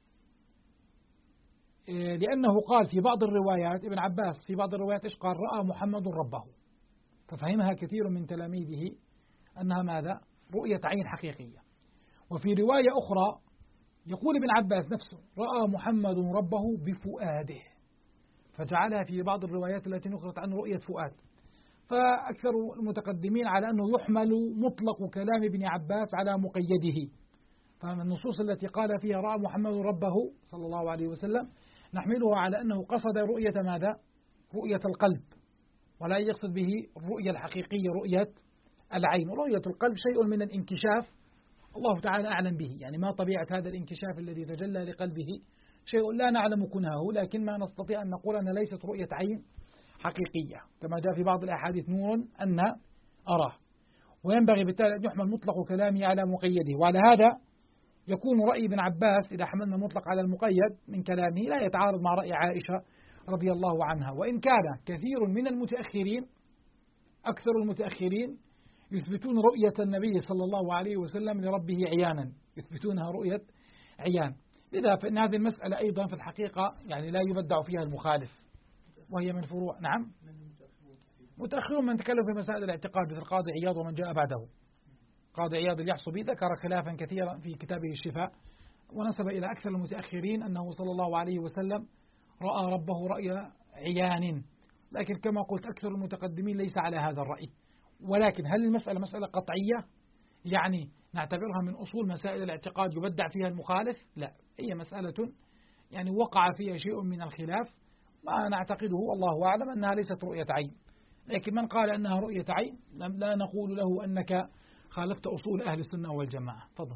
[SPEAKER 1] لأنه قال في بعض الروايات، ابن عباس في بعض الروايات إيش قال؟ رأى محمد ربه، ففهمها كثير من تلاميذه أنها ماذا؟ رؤية عين حقيقية. وفي رواية أخرى يقول ابن عباس نفسه رأى محمد ربه بفؤاده، فجعلها في بعض الروايات التي نقلت عنه رؤية فؤاد. فأكثر المتقدمين على أنه يحمل مطلق كلام ابن عباس على مقيده، فالنصوص التي قال فيها رأى محمد ربه صلى الله عليه وسلم نحملها على أنه قصد رؤية ماذا؟ رؤية القلب، ولا يقصد به الرؤية الحقيقية رؤية العين. رؤية القلب شيء من الانكشاف الله تعالى أعلم به، يعني ما طبيعة هذا الانكشاف الذي تجلى لقلبه شيء لا نعلم كنهه، لكن ما نستطيع أن نقول أنها ليست رؤية عين حقيقية، كما جاء في بعض الأحاديث نور أن أراه. وينبغي بالتالي أن يحمل مطلق كلامه على مقيده، وعلى هذا يكون رأي ابن عباس إذا حملنا المطلق على المقيد من كلامه لا يتعارض مع رأي عائشة رضي الله عنها. وإن كان كثير من المتأخرين، أكثر المتأخرين، يثبتون رؤية النبي صلى الله عليه وسلم لربه عيانا، يثبتونها رؤية عيان. لذا فإن هذه المسألة أيضا في الحقيقة يعني لا يبدع فيها المخالف، وهي من فروع. نعم، متأخرون من تكلم في مسائل الاعتقاد مثل القاضي عياض ومن جاء بعده. قاضي عياض اليحصبي ذكر خلافا كثيرا في كتابه الشفاء، ونسب إلى أكثر المتأخرين أنه صلى الله عليه وسلم رأى ربه رأي عيان، لكن كما قلت أكثر المتقدمين ليس على هذا الرأي. ولكن هل المسألة مسألة قطعية يعني نعتبرها من أصول مسائل الاعتقاد يبدع فيها المخالف؟ لا، هي مسألة يعني وقع فيها شيء من الخلاف، ما نعتقده والله أعلم أنها ليست رؤية عين. لكن من قال أنها رؤية عين لا نقول له أنك خالفت أصول أهل السنة والجماعة. تفضل.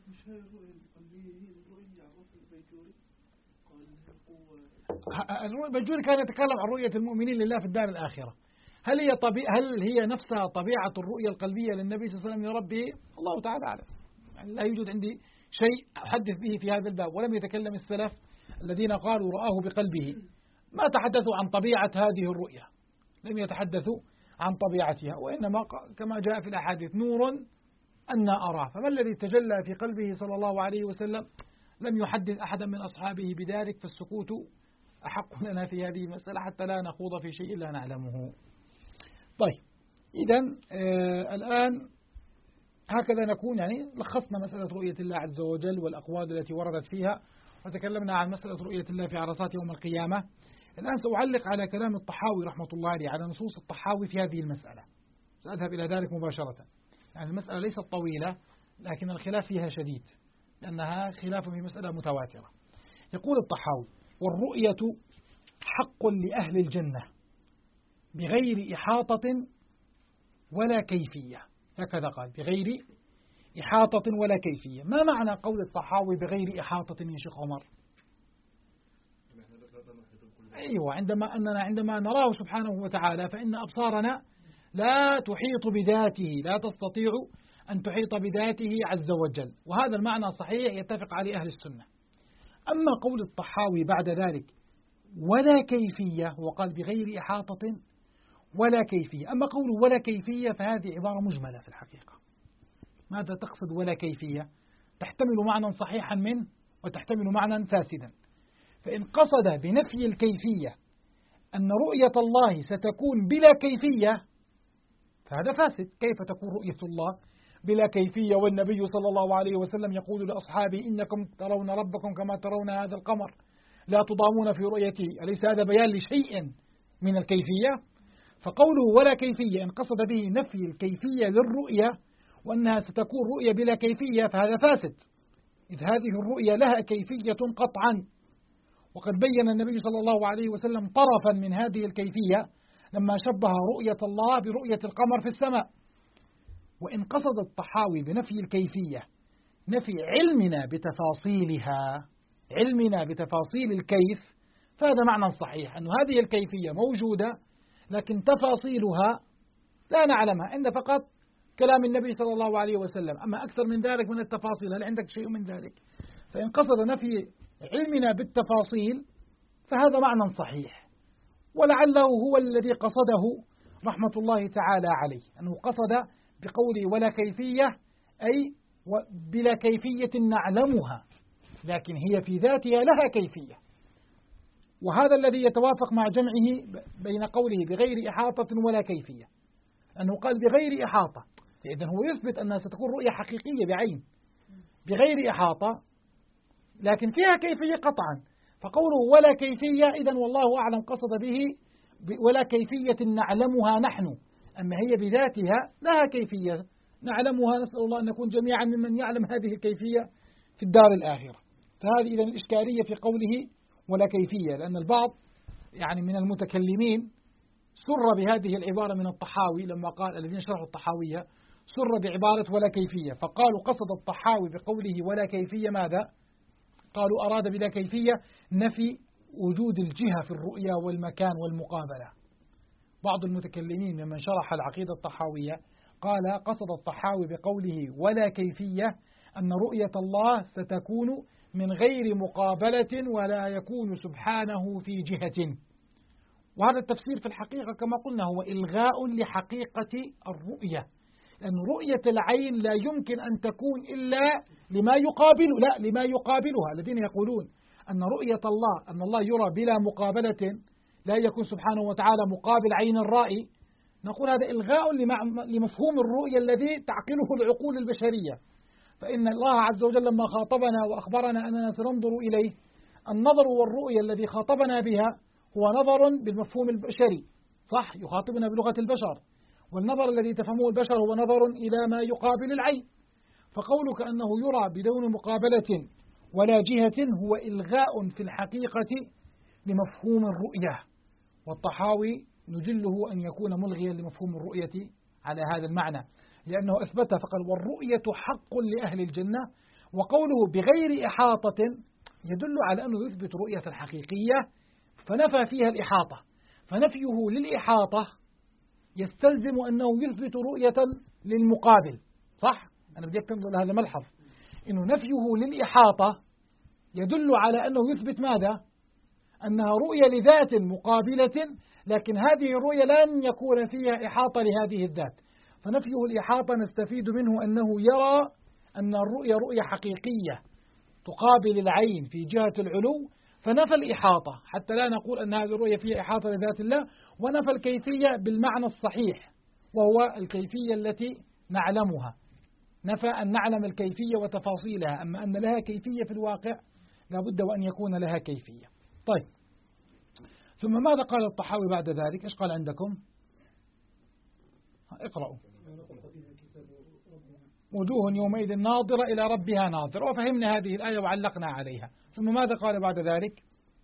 [SPEAKER 1] البيجوري كان يتكلم عن رؤية المؤمنين لله في الدار الآخرة. هل هي نفسها طبيعة الرؤية القلبية للنبي صلى الله عليه وسلم لربه؟ الله تعالى أعلم. يعني لا يوجد عندي شيء أحدث به في هذا الباب، ولم يتكلم السلف الذين قالوا رآه بقلبه ما تحدثوا عن طبيعة هذه الرؤية، لم يتحدثوا عن طبيعتها، وإنما كما جاء في الأحاديث نور أن أراه. فما الذي تجلى في قلبه صلى الله عليه وسلم؟ لم يحدث أحدا من أصحابه بذلك، فالسكوت أحق لنا في هذه المسألة حتى لا نخوض في شيء لا نعلمه. طيب، إذن الآن هكذا نكون يعني لخصنا مسألة رؤية الله عز وجل والأقوال التي وردت فيها، وتكلمنا عن مسألة رؤية الله في عرصات يوم القيامة. الآن سأعلق على كلام الطحاوي رحمة الله عليه، على نصوص الطحاوي في هذه المسألة، سأذهب إلى ذلك مباشرة. يعني المسألة ليست طويلة لكن الخلاف فيها شديد، لأنها خلاف في مسألة متواترة. يقول الطحاوي: والرؤية حق لأهل الجنة بغير إحاطة ولا كيفية. هكذا قال: بغير إحاطة ولا كيفية. ما معنى قول الطحاوي بغير إحاطة يا شيخ عمر؟ أيوة، عندما نراه سبحانه وتعالى فإن أبصارنا لا تحيط بذاته، لا تستطيع أن تحيط بذاته عز وجل، وهذا المعنى صحيح يتفق عليه أهل السنة. أما قول الطحاوي بعد ذلك ولا كيفية، وقال بغير إحاطة ولا كيفية. أما قول ولا كيفية فهذه عبارة مجملة في الحقيقة. ماذا تقصد ولا كيفية؟ تحتمل معنى صحيحا منه وتحتمل معنى فاسدا. فإن قصد بنفي الكيفية أن رؤية الله ستكون بلا كيفية فهذا فاسد. كيف تكون رؤية الله بلا كيفية والنبي صلى الله عليه وسلم يقول لأصحابه: إنكم ترون ربكم كما ترون هذا القمر لا تضامون في رؤيته؟ أليس هذا بيان لشيء من الكيفية؟ فقوله ولا كيفية إن قصد به نفي الكيفية للرؤية وأنها ستكون رؤية بلا كيفية فهذا فاسد، إذ هذه الرؤية لها كيفية قطعا، وقد بين النبي صلى الله عليه وسلم طرفا من هذه الكيفية لما شبه رؤية الله برؤية القمر في السماء. وإن قصد الطحاوي بنفي الكيفية نفي علمنا بتفاصيلها، علمنا بتفاصيل الكيف، فهذا معنى صحيح، أن هذه الكيفية موجودة لكن تفاصيلها لا نعلمها، عند فقط كلام النبي صلى الله عليه وسلم. أما أكثر من ذلك من التفاصيل هل عندك شيء من ذلك؟ فإن قصد نفي علمنا بالتفاصيل فهذا معنى صحيح، ولعله هو الذي قصده رحمة الله تعالى عليه، أنه قصد بقوله ولا كيفية أي بلا كيفية نعلمها، لكن هي في ذاتها لها كيفية. وهذا الذي يتوافق مع جمعه بين قوله بغير إحاطة ولا كيفية، أنه قال بغير إحاطة، إذن هو يثبت أنها ستكون رؤية حقيقية بعين بغير إحاطة لكن فيها كيفية قطعا. فقوله ولا كيفية إذن والله أعلم قصد به ولا كيفية نعلمها نحن، أما هي بذاتها لها كيفية نعلمها، نسأل الله أن نكون جميعا ممن يعلم هذه الكيفية في الدار الآخرة. فهذه إذن الإشكالية في قوله ولا كيفية، لأن البعض يعني من المتكلمين سر بهذه العبارة من الطحاوي لما قال الذين شرحوا الطحاوية سر بعبارة ولا كيفية، فقالوا قصد الطحاوي بقوله ولا كيفية ماذا؟ قالوا أراد بلا كيفية نفي وجود الجهة في الرؤية والمكان والمقابلة. بعض المتكلمين ممن شرح العقيدة الطحاوية قال قصد الطحاوي بقوله ولا كيفية أن رؤية الله ستكون من غير مقابلة ولا يكون سبحانه في جهة. وهذا التفسير في الحقيقة كما قلنا هو إلغاء لحقيقة الرؤية، لأن رؤية العين لا يمكن أن تكون إلا لما يقابلها. الذين يقولون أن رؤية الله أن الله يرى بلا مقابلة لا يكون سبحانه وتعالى مقابل عين الرائي، نقول هذا إلغاء لمفهوم الرؤية الذي تعقله العقول البشرية. فإن الله عز وجل لما خاطبنا وأخبرنا أننا سننظر إليه، النظر والرؤية الذي خاطبنا بها هو نظر بالمفهوم البشري، صح، يخاطبنا بلغة البشر، والنظر الذي تفهمه البشر هو نظر إلى ما يقابل العين. فقولك أنه يرى بدون مقابلة ولا جهة هو إلغاء في الحقيقة لمفهوم الرؤية، والطحاوي نجله أن يكون ملغيا لمفهوم الرؤية على هذا المعنى، لأنه أثبت فقال والرؤية حق لأهل الجنة، وقوله بغير إحاطة يدل على أنه يثبت رؤية الحقيقية فنفى فيها الإحاطة، فنفيه للإحاطة يستلزم أنه يثبت رؤية للمقابل، صح؟ أنا بدي أكتب هذا ملحظ، إنه نفيه للإحاطة يدل على أنه يثبت ماذا؟ أنها رؤية لذات مقابلة، لكن هذه الرؤية لن يكون فيها إحاطة لهذه الذات، فنفيه الإحاطة نستفيد منه أنه يرى أن الرؤية رؤية حقيقية تقابل العين في جهة العلو، فنفى الإحاطة حتى لا نقول أن هذه الرؤية فيها إحاطة لذات الله، ونفى الكيفية بالمعنى الصحيح وهو الكيفية التي نعلمها، نفى أن نعلم الكيفية وتفاصيلها، أما أن لها كيفية في الواقع لابد وأن يكون لها كيفية. طيب، ثم ماذا قال الطحاوي بعد ذلك؟ إيش قال عندكم؟ اقرأوا. وجوه يومئذ ناظرة إلى ربها ناظرة، وفهمنا هذه الآية وعلقنا عليها. ثم ماذا قال بعد ذلك؟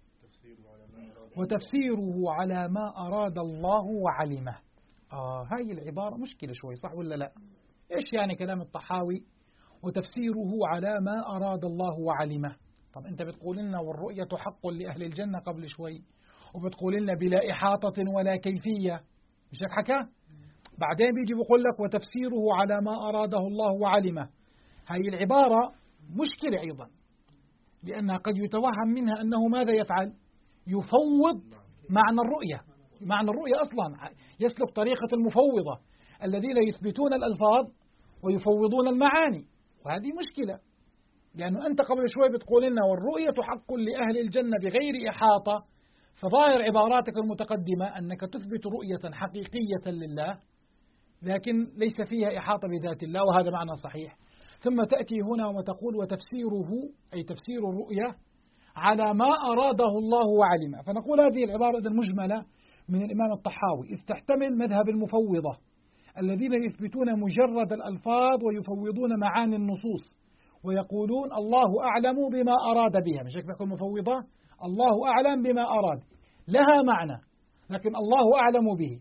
[SPEAKER 1] وتفسيره على ما أراد الله وعلمه. هاي العبارة مشكلة شوي، صح ولا لا؟ إيش يعني كلام الطحاوي وتفسيره على ما أراد الله وعلمه؟ طب أنت بتقول لنا والرؤية حق لأهل الجنة قبل شوي، وبتقول لنا بلا إحاطة ولا كيفية، مش هيك حكى؟ بعدين بيجي بيقول لك وتفسيره على ما أراده الله وعلمه. هاي العبارة مشكلة أيضا، لأنها قد يتوهم منها أنه ماذا يفعل؟ يفوض معنى الرؤية. معنى الرؤية أصلا يسلك طريقة المفوضة الذين يثبتون الألفاظ ويفوضون المعاني، وهذه مشكلة، لأنه أنت قبل شوي بتقول لنا والرؤية حق لأهل الجنة بغير إحاطة، فظاهر عباراتك المتقدمة أنك تثبت رؤية حقيقية لله لكن ليس فيها إحاطة بذات الله، وهذا معنى صحيح. ثم تأتي هنا وتقول وتفسيره أي تفسير الرؤية على ما أراده الله وعلمه، فنقول هذه العبارة المجملة من الإمام الطحاوي إذ تحتمل مذهب المفوضة الذين يثبتون مجرد الألفاظ ويفوضون معاني النصوص ويقولون الله أعلم بما أراد بها، مش هيك بيقول المفوضة؟ الله أعلم بما أراد، لها معنى لكن الله أعلم به.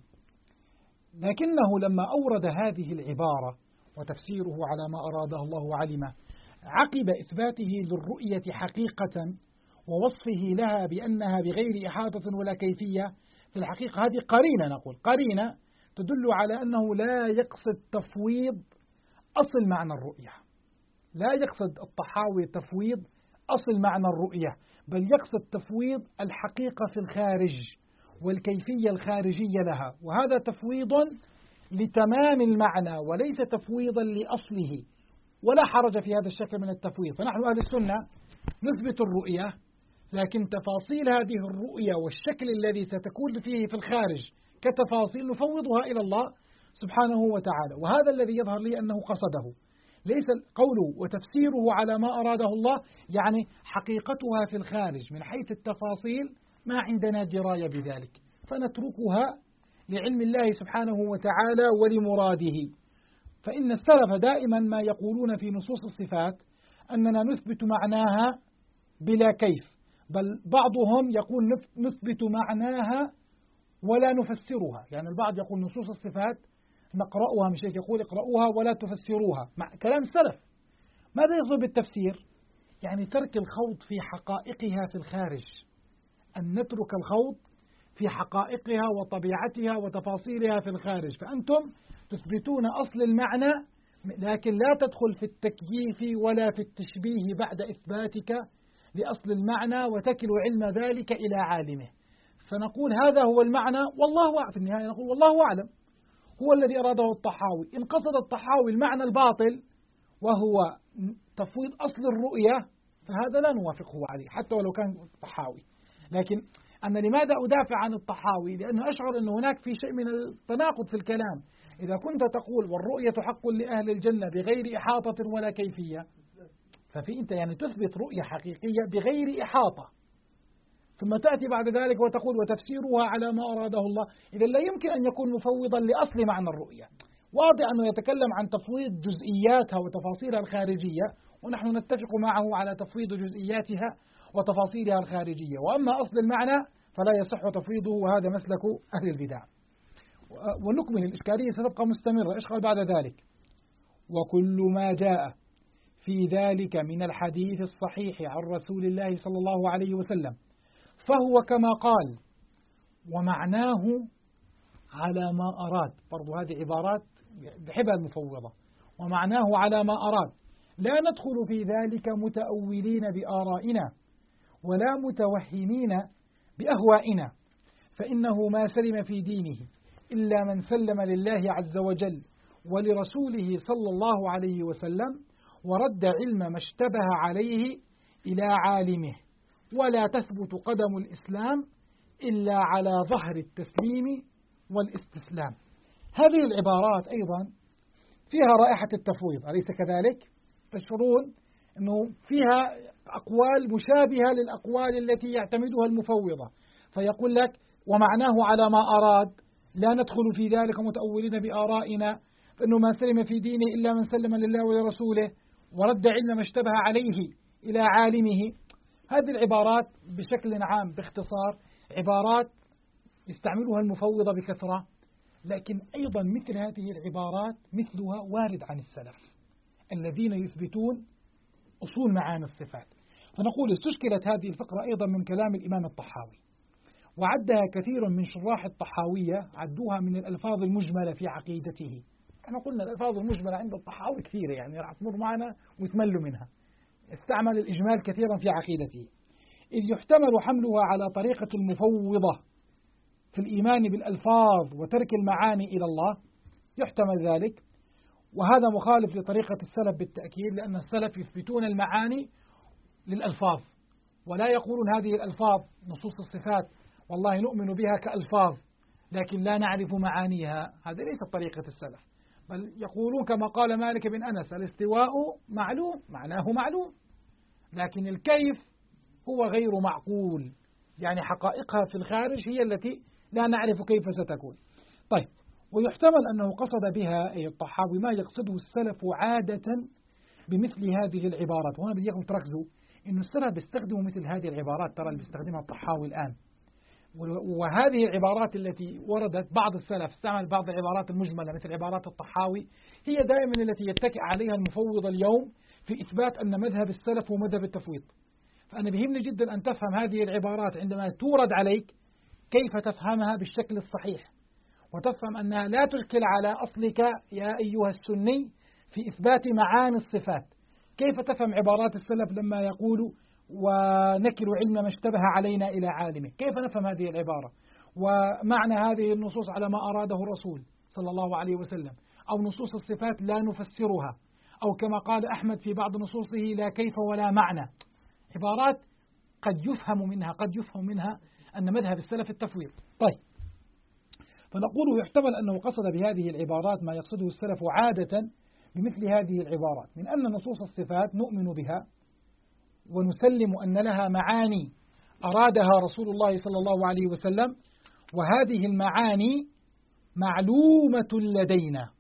[SPEAKER 1] لكنه لما أورد هذه العبارة وتفسيره على ما أراده الله وعلمه عقب إثباته للرؤية حقيقة ووصفه لها بأنها بغير إحاطة ولا كيفية، في الحقيقة هذه قرينة، نقول قرينة تدل على أنه لا يقصد تفويض أصل معنى الرؤية، لا يقصد الطحاوي تفويض أصل معنى الرؤية، بل يقصد تفويض الحقيقة في الخارج والكيفية الخارجية لها، وهذا تفويض لتمام المعنى وليس تفويضا لأصله، ولا حرج في هذا الشكل من التفويض. فنحن أهل السنة نثبت الرؤية، لكن تفاصيل هذه الرؤية والشكل الذي ستكون فيه في الخارج كتفاصيل نفوضها إلى الله سبحانه وتعالى، وهذا الذي يظهر لي أنه قصده، ليس قوله وتفسيره على ما أراده الله يعني حقيقتها في الخارج من حيث التفاصيل ما عندنا دراية بذلك، فنتركها لعلم الله سبحانه وتعالى ولمراده. فإن السلف دائما ما يقولون في نصوص الصفات أننا نثبت معناها بلا كيف، بل بعضهم يقول نثبت معناها ولا نفسرها، يعني البعض يقول نصوص الصفات نقرأها، مش هيك يقول اقرأوها ولا تفسروها، مع كلام السلف. ماذا يقصد بالتفسير؟ يعني ترك الخوض في حقائقها في الخارج، أن نترك الخوض في حقائقها وطبيعتها وتفاصيلها في الخارج. فأنتم تثبتون أصل المعنى لكن لا تدخل في التكييف ولا في التشبيه بعد إثباتك لأصل المعنى وتكل علم ذلك إلى عالمه. فنقول هذا هو المعنى والله في النهاية نقول والله أعلم، هو الذي أراده الطحاوي. إن قصد الطحاوي المعنى الباطل وهو تفويض أصل الرؤية فهذا لا نوافقه عليه حتى ولو كان الطحاوي. لكن أنا لماذا أدافع عن الطحاوي؟ لأنه أشعر أن هناك في شيء من التناقض في الكلام. إذا كنت تقول والرؤية حق لأهل الجنة بغير إحاطة ولا كيفية، ففي أنت يعني تثبت رؤية حقيقية بغير إحاطة، ثم تأتي بعد ذلك وتقول وتفسيرها على ما أراده الله. إذا لا يمكن أن يكون مفوضا لأصل معنى الرؤية. واضح أنه يتكلم عن تفويض جزئياتها وتفاصيلها الخارجية، ونحن نتفق معه على تفويض جزئياتها وتفاصيلها الخارجية، وأما أصل المعنى فلا يصح تفويضه، وهذا مسلك أهل البدع. ونكمل الإشكالية ستبقى مستمرة. إيش قال بعد ذلك؟ وكل ما جاء في ذلك من الحديث الصحيح عن رسول الله صلى الله عليه وسلم فهو كما قال ومعناه على ما أراد. برضو هذه عبارات بحبها المفوضة. ومعناه على ما أراد، لا ندخل في ذلك متأولين بآرائنا ولا متوهمين بأهوائنا، فإنه ما سلم في دينه إلا من سلم لله عز وجل ولرسوله صلى الله عليه وسلم ورد علم ما اشتبه عليه إلى عالمه، ولا تثبت قدم الإسلام إلا على ظهر التسليم والاستسلام. هذه العبارات أيضا فيها رائحة التفويض، أليس كذلك؟ تشعرون أنه فيها أقوال مشابهة للأقوال التي يعتمدها المفوضة. فيقول لك ومعناه على ما أراد، لا ندخل في ذلك متأولين بآرائنا، فإنه ما سلم في دينه إلا من سلم لله ولرسوله ورد علم ما اشتبه عليه إلى عالمه. هذه العبارات بشكل عام باختصار عبارات يستعملها المفوضة بكثرة، لكن أيضا مثل هذه العبارات مثلها وارد عن السلف الذين يثبتون أصول معاني الصفات. فنقول استشكلت هذه الفقرة أيضا من كلام الإمام الطحاوي، وعدها كثير من شراح الطحاوية عدوها من الألفاظ المجملة في عقيدته. احنا قلنا الألفاظ المجملة عند الطحاوي كثيرة، يعني راح تمر معنا ويتملوا منها. استعمل الإجمال كثيرا في عقيدته، إذ يحتمل حملها على طريقة المفوضة في الإيمان بالألفاظ وترك المعاني إلى الله، يحتمل ذلك. وهذا مخالف لطريقة السلف بالتأكيد، لأن السلف يثبتون المعاني للألفاظ ولا يقولون هذه الألفاظ نصوص الصفات والله نؤمن بها كألفاظ لكن لا نعرف معانيها. هذا ليس طريقة السلف، بل يقولون كما قال مالك بن أنس الاستواء معلوم معناه معلوم، لكن الكيف هو غير معقول، يعني حقائقها في الخارج هي التي لا نعرف كيف ستكون. طيب، ويحتمل أنه قصد بها أي الطحاوي ما يقصده السلف عادة بمثل هذه العبارات. وهنا بدي إياكم تركزوا إنه السلف بيستخدموا مثل هذه العبارات، ترى اللي بيستخدمها الطحاوي الآن. وهذه العبارات التي وردت بعض السلف استعمل بعض العبارات المجملة مثل عبارات الطحاوي، هي دائما التي يتكئ عليها المفوض اليوم في إثبات أن مذهب السلف هو مذهب التفويض. فأنا بيهمني جدا أن تفهم هذه العبارات عندما تورد عليك كيف تفهمها بالشكل الصحيح، وتفهم أنها لا تشكل على أصلك يا أيها السني في إثبات معاني الصفات. كيف تفهم عبارات السلف لما يقولوا ونكل علم ما اشتبه علينا إلى عالمه؟ كيف نفهم هذه العبارة ومعنى هذه النصوص على ما أراده الرسول صلى الله عليه وسلم، أو نصوص الصفات لا نفسرها، أو كما قال أحمد في بعض نصوصه لا كيف ولا معنى. عبارات قد يفهم منها أن مذهب السلف التفويض. طيب، فنقول يحتمل أنه قصد بهذه العبارات ما يقصده السلف عادة بمثل هذه العبارات، من أن نصوص الصفات نؤمن بها ونسلم أن لها معاني أرادها رسول الله صلى الله عليه وسلم، وهذه المعاني معلومة لدينا،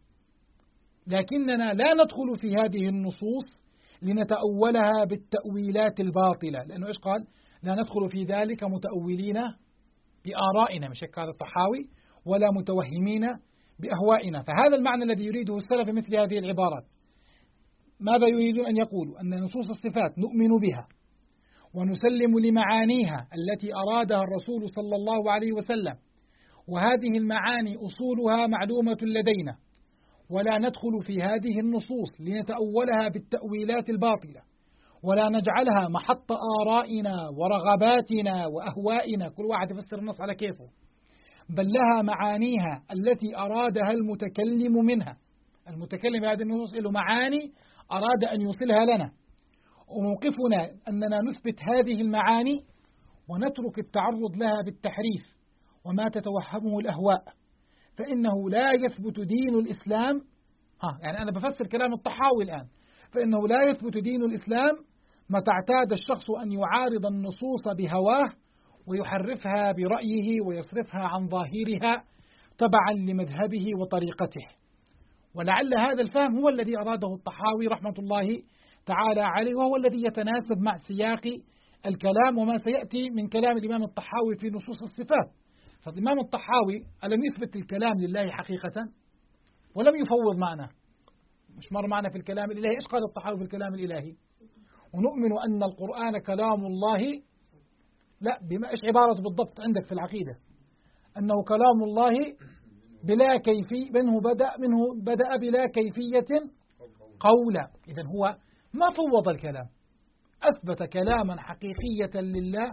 [SPEAKER 1] لكننا لا ندخل في هذه النصوص لنتأولها بالتأويلات الباطلة. لأنه إيش قال؟ لا ندخل في ذلك متأولين بآرائنا، مش هيك قال الطحاوي، ولا متوهمين بأهوائنا. فهذا المعنى الذي يريده السلف مثل هذه العبارات. ماذا يريدون أن يقولوا؟ أن نصوص الصفات نؤمن بها ونسلم لمعانيها التي أرادها الرسول صلى الله عليه وسلم، وهذه المعاني أصولها معلومة لدينا، ولا ندخل في هذه النصوص لنتأولها بالتأويلات الباطلة، ولا نجعلها محط آرائنا ورغباتنا وأهوائنا، كل واحد يفسر النص على كيفه، بل لها معانيها التي أرادها المتكلم منها. المتكلم بهذه النصوص له معاني أراد أن يوصلها لنا، وموقفنا أننا نثبت هذه المعاني ونترك التعرض لها بالتحريف وما تتوهمه الأهواء، فإنه لا يثبت دين الإسلام. يعني أنا بفسر كلام الطحاوي الآن، فإنه لا يثبت دين الإسلام متى اعتاد الشخص أن يعارض النصوص بهواه ويحرفها برأيه ويصرفها عن ظاهرها تبعا لمذهبه وطريقته. ولعل هذا الفهم هو الذي أراده الطحاوي رحمة الله تعالى عليه، وهو الذي يتناسب مع سياق الكلام وما سيأتي من كلام الإمام الطحاوي في نصوص الصفات. فالإمام الطحاوي ألم يثبت الكلام لله حقيقة ولم يفوض معنى، مش مر معنا في الكلام الإلهي. إيش قال الطحاوي في الكلام الإلهي؟ ونؤمن أن القرآن كلام الله. لا، بما إيش عبارة بالضبط عندك في العقيدة؟ أنه كلام الله بلا كيفية، منه بدأ بلا كيفية قولا. إذن هو ما فوض الكلام، أثبت كلاما حقيقيا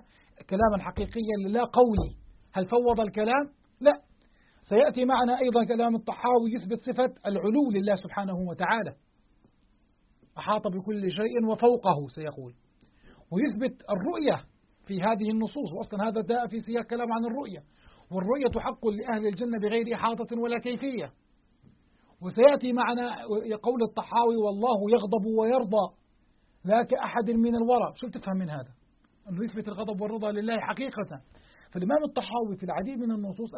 [SPEAKER 1] لله قولي. هل فوض الكلام؟ لا. سيأتي معنا أيضا كلام الطحاوي يثبت صفة العلو لله سبحانه وتعالى، أحاط بكل شيء وفوقه سيقول، ويثبت الرؤية في هذه النصوص، وأصلا هذا جاء في سياق كلام عن الرؤية، والرؤية حق لأهل الجنة بغير إحاطة ولا كيفية. وسيأتي معنا قول الطحاوي والله يغضب ويرضى لا كأحد من الورى. شو تفهم من هذا؟ أنه يثبت الغضب والرضا لله حقيقة. فالإمام الطحاوي في العديد من النصوص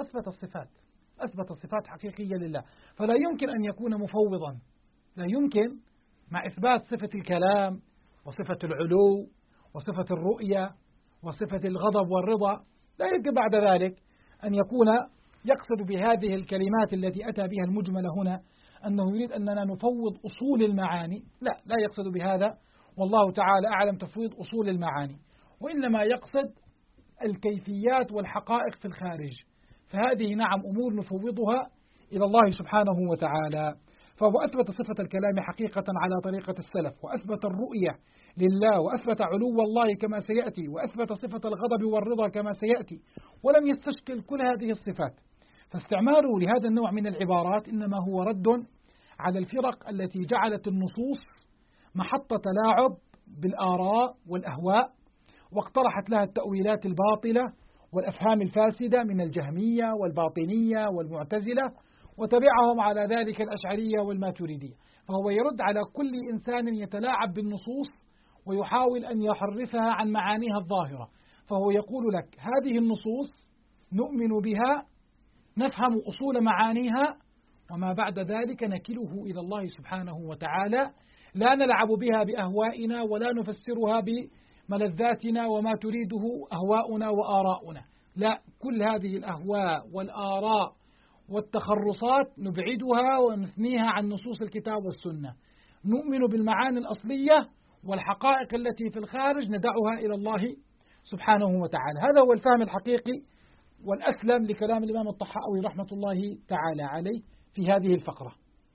[SPEAKER 1] أثبت الصفات حقيقية لله، فلا يمكن أن يكون مفوضا. لا يمكن مع إثبات صفة الكلام وصفة العلو وصفة الرؤية وصفة الغضب والرضا، لا يمكن بعد ذلك أن يكون يقصد بهذه الكلمات التي أتى بها المجملة هنا أنه يريد أننا نفوض أصول المعاني. لا يقصد بهذا، والله تعالى أعلم تفويض أصول المعاني، وإنما يقصد الكيفيات والحقائق في الخارج. فهذه نعم أمور نفوضها إلى الله سبحانه وتعالى. فهو أثبت صفة الكلام حقيقة على طريقة السلف، وأثبت الرؤية لله، وأثبت علو الله كما سيأتي، وأثبت صفة الغضب والرضا كما سيأتي، ولم يستشكل كل هذه الصفات. فاستعماله لهذا النوع من العبارات إنما هو رد على الفرق التي جعلت النصوص محط تلاعب بالآراء والأهواء، واقترحت لها التأويلات الباطلة والأفهام الفاسدة من الجهمية والباطنية والمعتزلة، وتبعهم على ذلك الأشعرية والماتريدية. فهو يرد على كل إنسان يتلاعب بالنصوص ويحاول أن يحرفها عن معانيها الظاهرة. فهو يقول لك هذه النصوص نؤمن بها، نفهم أصول معانيها، وما بعد ذلك نكله إلى الله سبحانه وتعالى، لا نلعب بها بأهوائنا ولا نفسرها بملذاتنا وما تريده أهواؤنا وآراؤنا. لا، كل هذه الأهواء والآراء والتخرصات نبعدها ونثنيها عن نصوص الكتاب والسنة. نؤمن بالمعاني الأصلية، والحقائق التي في الخارج ندعها إلى الله سبحانه وتعالى. هذا هو الفهم الحقيقي والأسلم لكلام الإمام الطحاوي رحمة الله تعالى عليه في هذه الفقرة.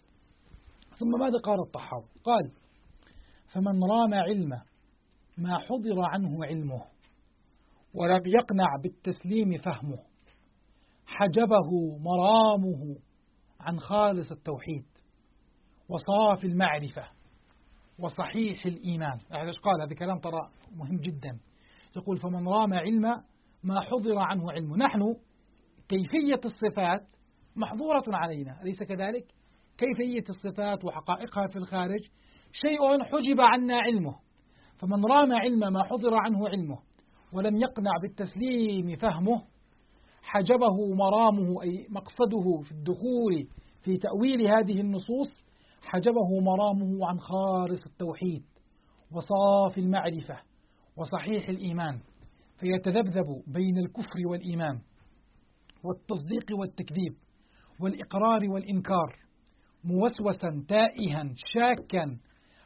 [SPEAKER 1] ثم ماذا قال الطحاوي؟ قال: فمن رام علم ما حضر عنه علمه ولم يقنع بالتسليم فهمه حجبه مرامه عن خالص التوحيد وصافي المعرفة وصحيح الإيمان. ايش قال؟ هذا كلام ترى مهم جدا. يقول: فمن رام علم ما حضر عنه علمه. نحن كيفية الصفات محظورة علينا، أليس كذلك؟ كيفية الصفات وحقائقها في الخارج شيء حجب عنا علمه. فمن رام علم ما حضر عنه علمه ولم يقنع بالتسليم فهمه حجبه مرامه، أي مقصده في الدخول في تأويل هذه النصوص، حجبه مرامه عن خالص التوحيد وصافي المعرفة وصحيح الإيمان، فيتذبذب بين الكفر والإيمان والتصديق والتكذيب والإقرار والإنكار، موسوسا تائها شاكا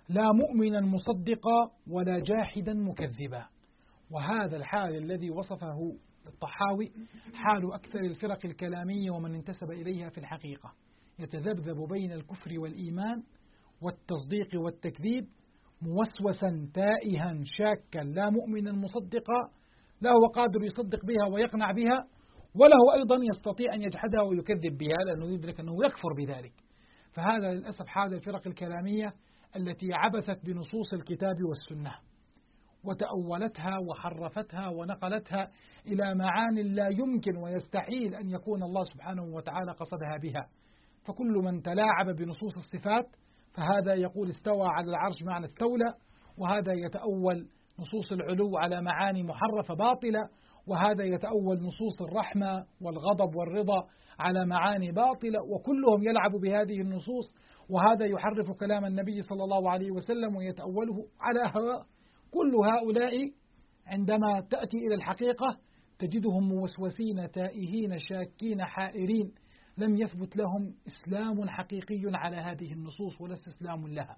[SPEAKER 1] لا مؤمنا مصدقا ولا جاحدا مكذبا. وهذا الحال الذي وصفه الطحاوي حال أكثر الفرق الكلامية ومن انتسب إليها في الحقيقة، يتذبذب بين الكفر والإيمان والتصديق والتكذيب، موسوسا تائها شاكا لا مؤمنا مصدقا، لا هو قادر يصدق بها ويقنع بها، ولا هو أيضا يستطيع أن يجحدها ويكذب بها لأنه يدرك أنه يكفر بذلك. فهذا للأسف حال الفرق الكلامية التي عبثت بنصوص الكتاب والسنة وتأولتها وحرفتها ونقلتها إلى معان لا يمكن ويستحيل أن يكون الله سبحانه وتعالى قصدها بها. فكل من تلاعب بنصوص الصفات فهذا يقول استوى على العرش معنى استولى، وهذا يتأول نصوص العلو على معاني محرفة باطلة، وهذا يتأول نصوص الرحمة والغضب والرضا على معاني باطلة، وكلهم يلعب بهذه النصوص، وهذا يحرف كلام النبي صلى الله عليه وسلم ويتأوله على هواء. كل هؤلاء عندما تأتي إلى الحقيقة تجدهم موسوسين تائهين شاكين حائرين، لم يثبت لهم إسلام حقيقي على هذه النصوص ولا استسلام لها.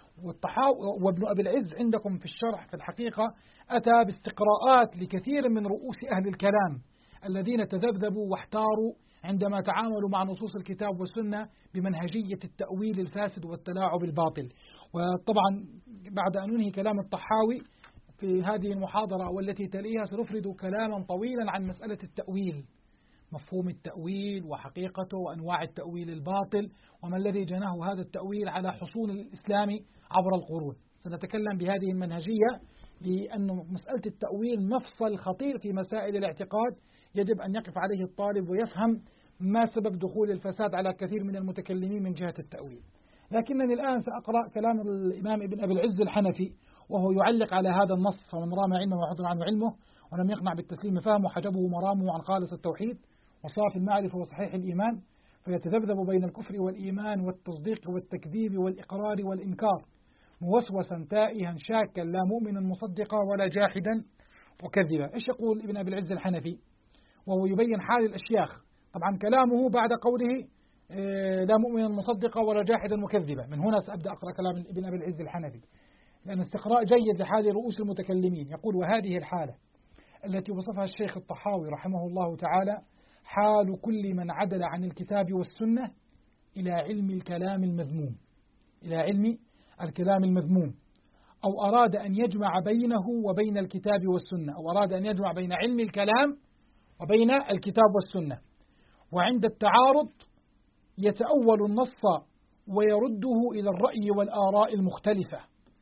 [SPEAKER 1] وابن أبي العز عندكم في الشرح في الحقيقة أتى باستقراءات لكثير من رؤوس أهل الكلام الذين تذبذبوا واحتاروا عندما تعاملوا مع نصوص الكتاب والسنة بمنهجية التأويل الفاسد والتلاعب الباطل. وطبعا بعد أن ننهي كلام الطحاوي في هذه المحاضرة والتي تليها سنفرد كلاما طويلا عن مسألة التأويل، مفهوم التأويل وحقيقته وأنواع التأويل الباطل وما الذي جناه هذا التأويل على حصول الإسلام عبر القرون. سنتكلم بهذه المنهجية لأن مسألة التأويل مفصل خطير في مسائل الاعتقاد يجب أن يقف عليه الطالب ويفهم ما سبب دخول الفساد على كثير من المتكلمين من جهة التأويل. لكنني الآن سأقرأ كلام الإمام ابن أبي العز الحنفي وهو يعلق على هذا النص: فمن رام علمه وحضر عنه علمه ولم يقنع بالتسليم فهمه حجبه مرامه عن خالص التوحيد وصافي المعرفة وصحيح الإيمان، فيتذبذب بين الكفر والإيمان والتصديق والتكذيب والإقرار والإنكار، موسوسا تائها شاكا لا مؤمنا مصدقا ولا جاحدا مكذبا. إيش يقول ابن أبي العز الحنفي وهو يبين حال الأشياخ؟ طبعا كلامه بعد قوله لا مؤمنا مصدقا ولا جاحدا مكذبا، من هنا سأبدأ أقرأ كلام ابن أبي العز الحنفي لأن استقراء جيد لحال رؤوس المتكلمين. يقول: وهذه الحالة التي وصفها الشيخ الطحاوي رحمه الله تعالى حال كل من عدل عن الكتاب والسنة إلى علم الكلام المذموم، إلى علم الكلام المذموم، أو أراد أن يجمع بينه وبين الكتاب والسنة، أو أراد أن يجمع بين علم الكلام وبين الكتاب والسنة، وعند التعارض يتأول النص ويرده إلى الرأي والآراء المختلفة،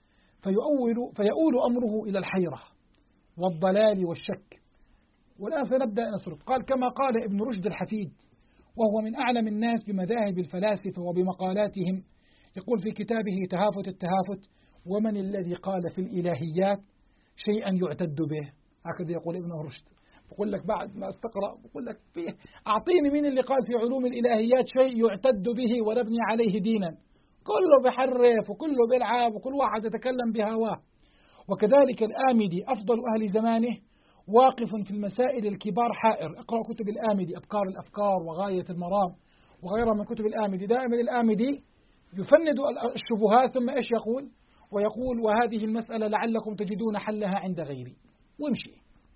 [SPEAKER 1] فيؤول أمره إلى الحيرة والضلال والشك. والآن سنبدأ نسرد. قال: كما قال ابن رشد الحفيد وهو من أعلم الناس بمذاهب الفلاسفة وبمقالاتهم، يقول في كتابه تهافت التهافت: ومن الذي قال في الإلهيات شيئا يعتد به؟ هكذا يقول ابن رشد. بقول لك بعد ما استقرأ بقول لك فيه أعطيني مين اللي قال في علوم الإلهيات شيء يعتد به ونبني عليه دينا. كله بحرف وكله بيلعب وكل واحد يتكلم بهواه. وكذلك الآمدي أفضل أهل زمانه واقف في المسائل الكبار حائر. اقرأ كتب الآمدي، أبكار الأفكار وغاية المرام وغيرها من كتب الآمدي. دائما الآمدي يفند الشبهات ثم إيش يقول؟ ويقول: وهذه المسألة لعلكم تجدون حلها عند غيري، وامشي.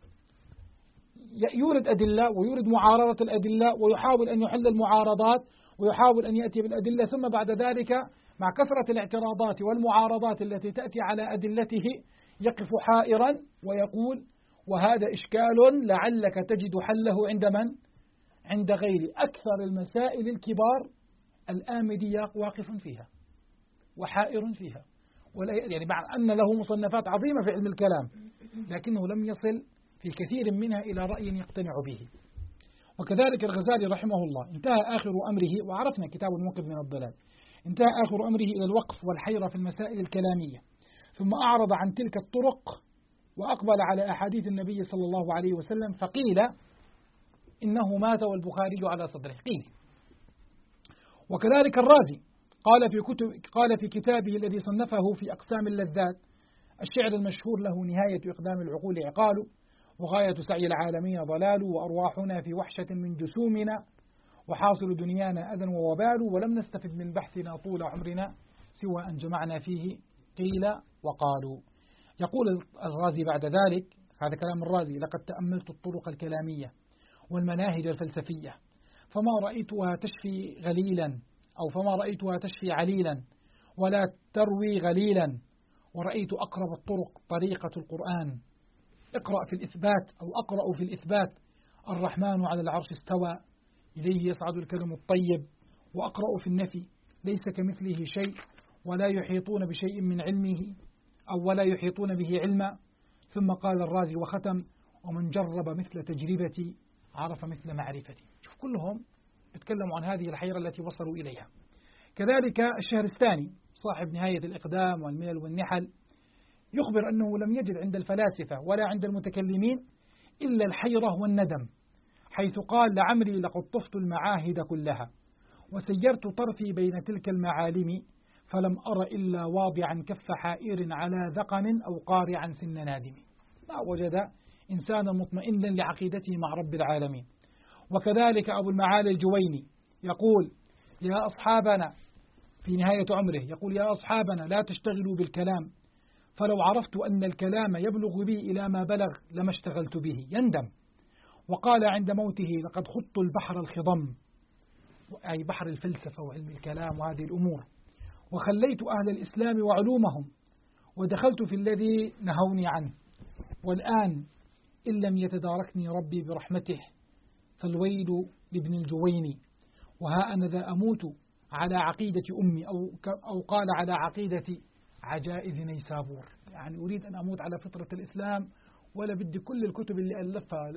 [SPEAKER 1] يورد أدلة ويورد معارضة الأدلة ويحاول أن يحل المعارضات ويحاول أن يأتي بالأدلة، ثم بعد ذلك مع كثرة الاعتراضات والمعارضات التي تأتي على أدلته يقف حائرا ويقول: وهذا إشكال لعلك تجد حله عند من؟ عند غيري. أكثر المسائل الكبار الآمدي واقف فيها وحائر فيها، يعني مع أن له مصنفات عظيمة في علم الكلام لكنه لم يصل في كثير منها إلى رأي يقتنع به. وكذلك الغزالي رحمه الله انتهى آخر أمره، وعرفنا كتاب الموقظ من الضلال، انتهى آخر أمره إلى الوقف والحيرة في المسائل الكلامية، ثم أعرض عن تلك الطرق وأقبل على أحاديث النبي صلى الله عليه وسلم، فقيل إنه مات والبخاري على صدره، قيل. وكذلك الرازي قال في كتابه الذي صنفه في أقسام اللذات: الشعر المشهور له نهاية إقدام العقول عقال، وغاية سعي العالمين ضلال، وأرواحنا في وحشة من جسومنا، وحاصل دنيانا أذى ووبال، ولم نستفد من بحثنا طول عمرنا سوى أن جمعنا فيه قيل وقالوا. يقول الرازي بعد ذلك، هذا كلام الرازي: لقد تأملت الطرق الكلامية والمناهج الفلسفية فما رأيتها تشفي غليلا، أو فما رأيتها تشفي عليلا ولا تروي غليلا، ورأيت أقرب الطرق طريقة القرآن. اقرأ في الإثبات، أو أقرأ في الإثبات: الرحمن على العرش استوى إليه يصعد الكلم الطيب. وأقرأ في النفي: ليس كمثله شيء ولا يحيطون بشيء من علمه، أو ولا يحيطون به علما. ثم قال الرازي وختم: ومن جرب مثل تجربتي عرف مثل معرفتي. شوف كلهم يتكلموا عن هذه الحيرة التي وصلوا إليها. كذلك الشهرستاني صاحب نهاية الإقدام والملل والنحل يخبر أنه لم يجد عند الفلاسفة ولا عند المتكلمين إلا الحيرة والندم، حيث قال: لعمري لقد طفت المعاهد كلها وسيرت طرفي بين تلك المعالم، فلم أر إلا واضعا كف حائر على ذقن أو قارعا سن نادم. ما وجد إنسانا مطمئنا لعقيدته مع رب العالمين. وكذلك أبو المعالي الجويني يقول: يا أصحابنا، في نهاية عمره يقول: يا أصحابنا لا تشتغلوا بالكلام، فلو عرفت أن الكلام يبلغ بي إلى ما بلغ لما اشتغلت به. يندم. وقال عند موته: لقد خضت البحر الخضم، أي بحر الفلسفة وعلم الكلام وهذه الأمور، وخليت أهل الإسلام وعلومهم، ودخلت في الذي نهوني عنه، والآن إن لم يتداركني ربي برحمته فالويل لابن الجويني، وها أنا ذا أموت على عقيدة أمي، أو قال على عقيدة عجائز نيسابور. يعني أريد أن أموت على فطرة الإسلام، ولا بدي كل الكتب اللي ألفها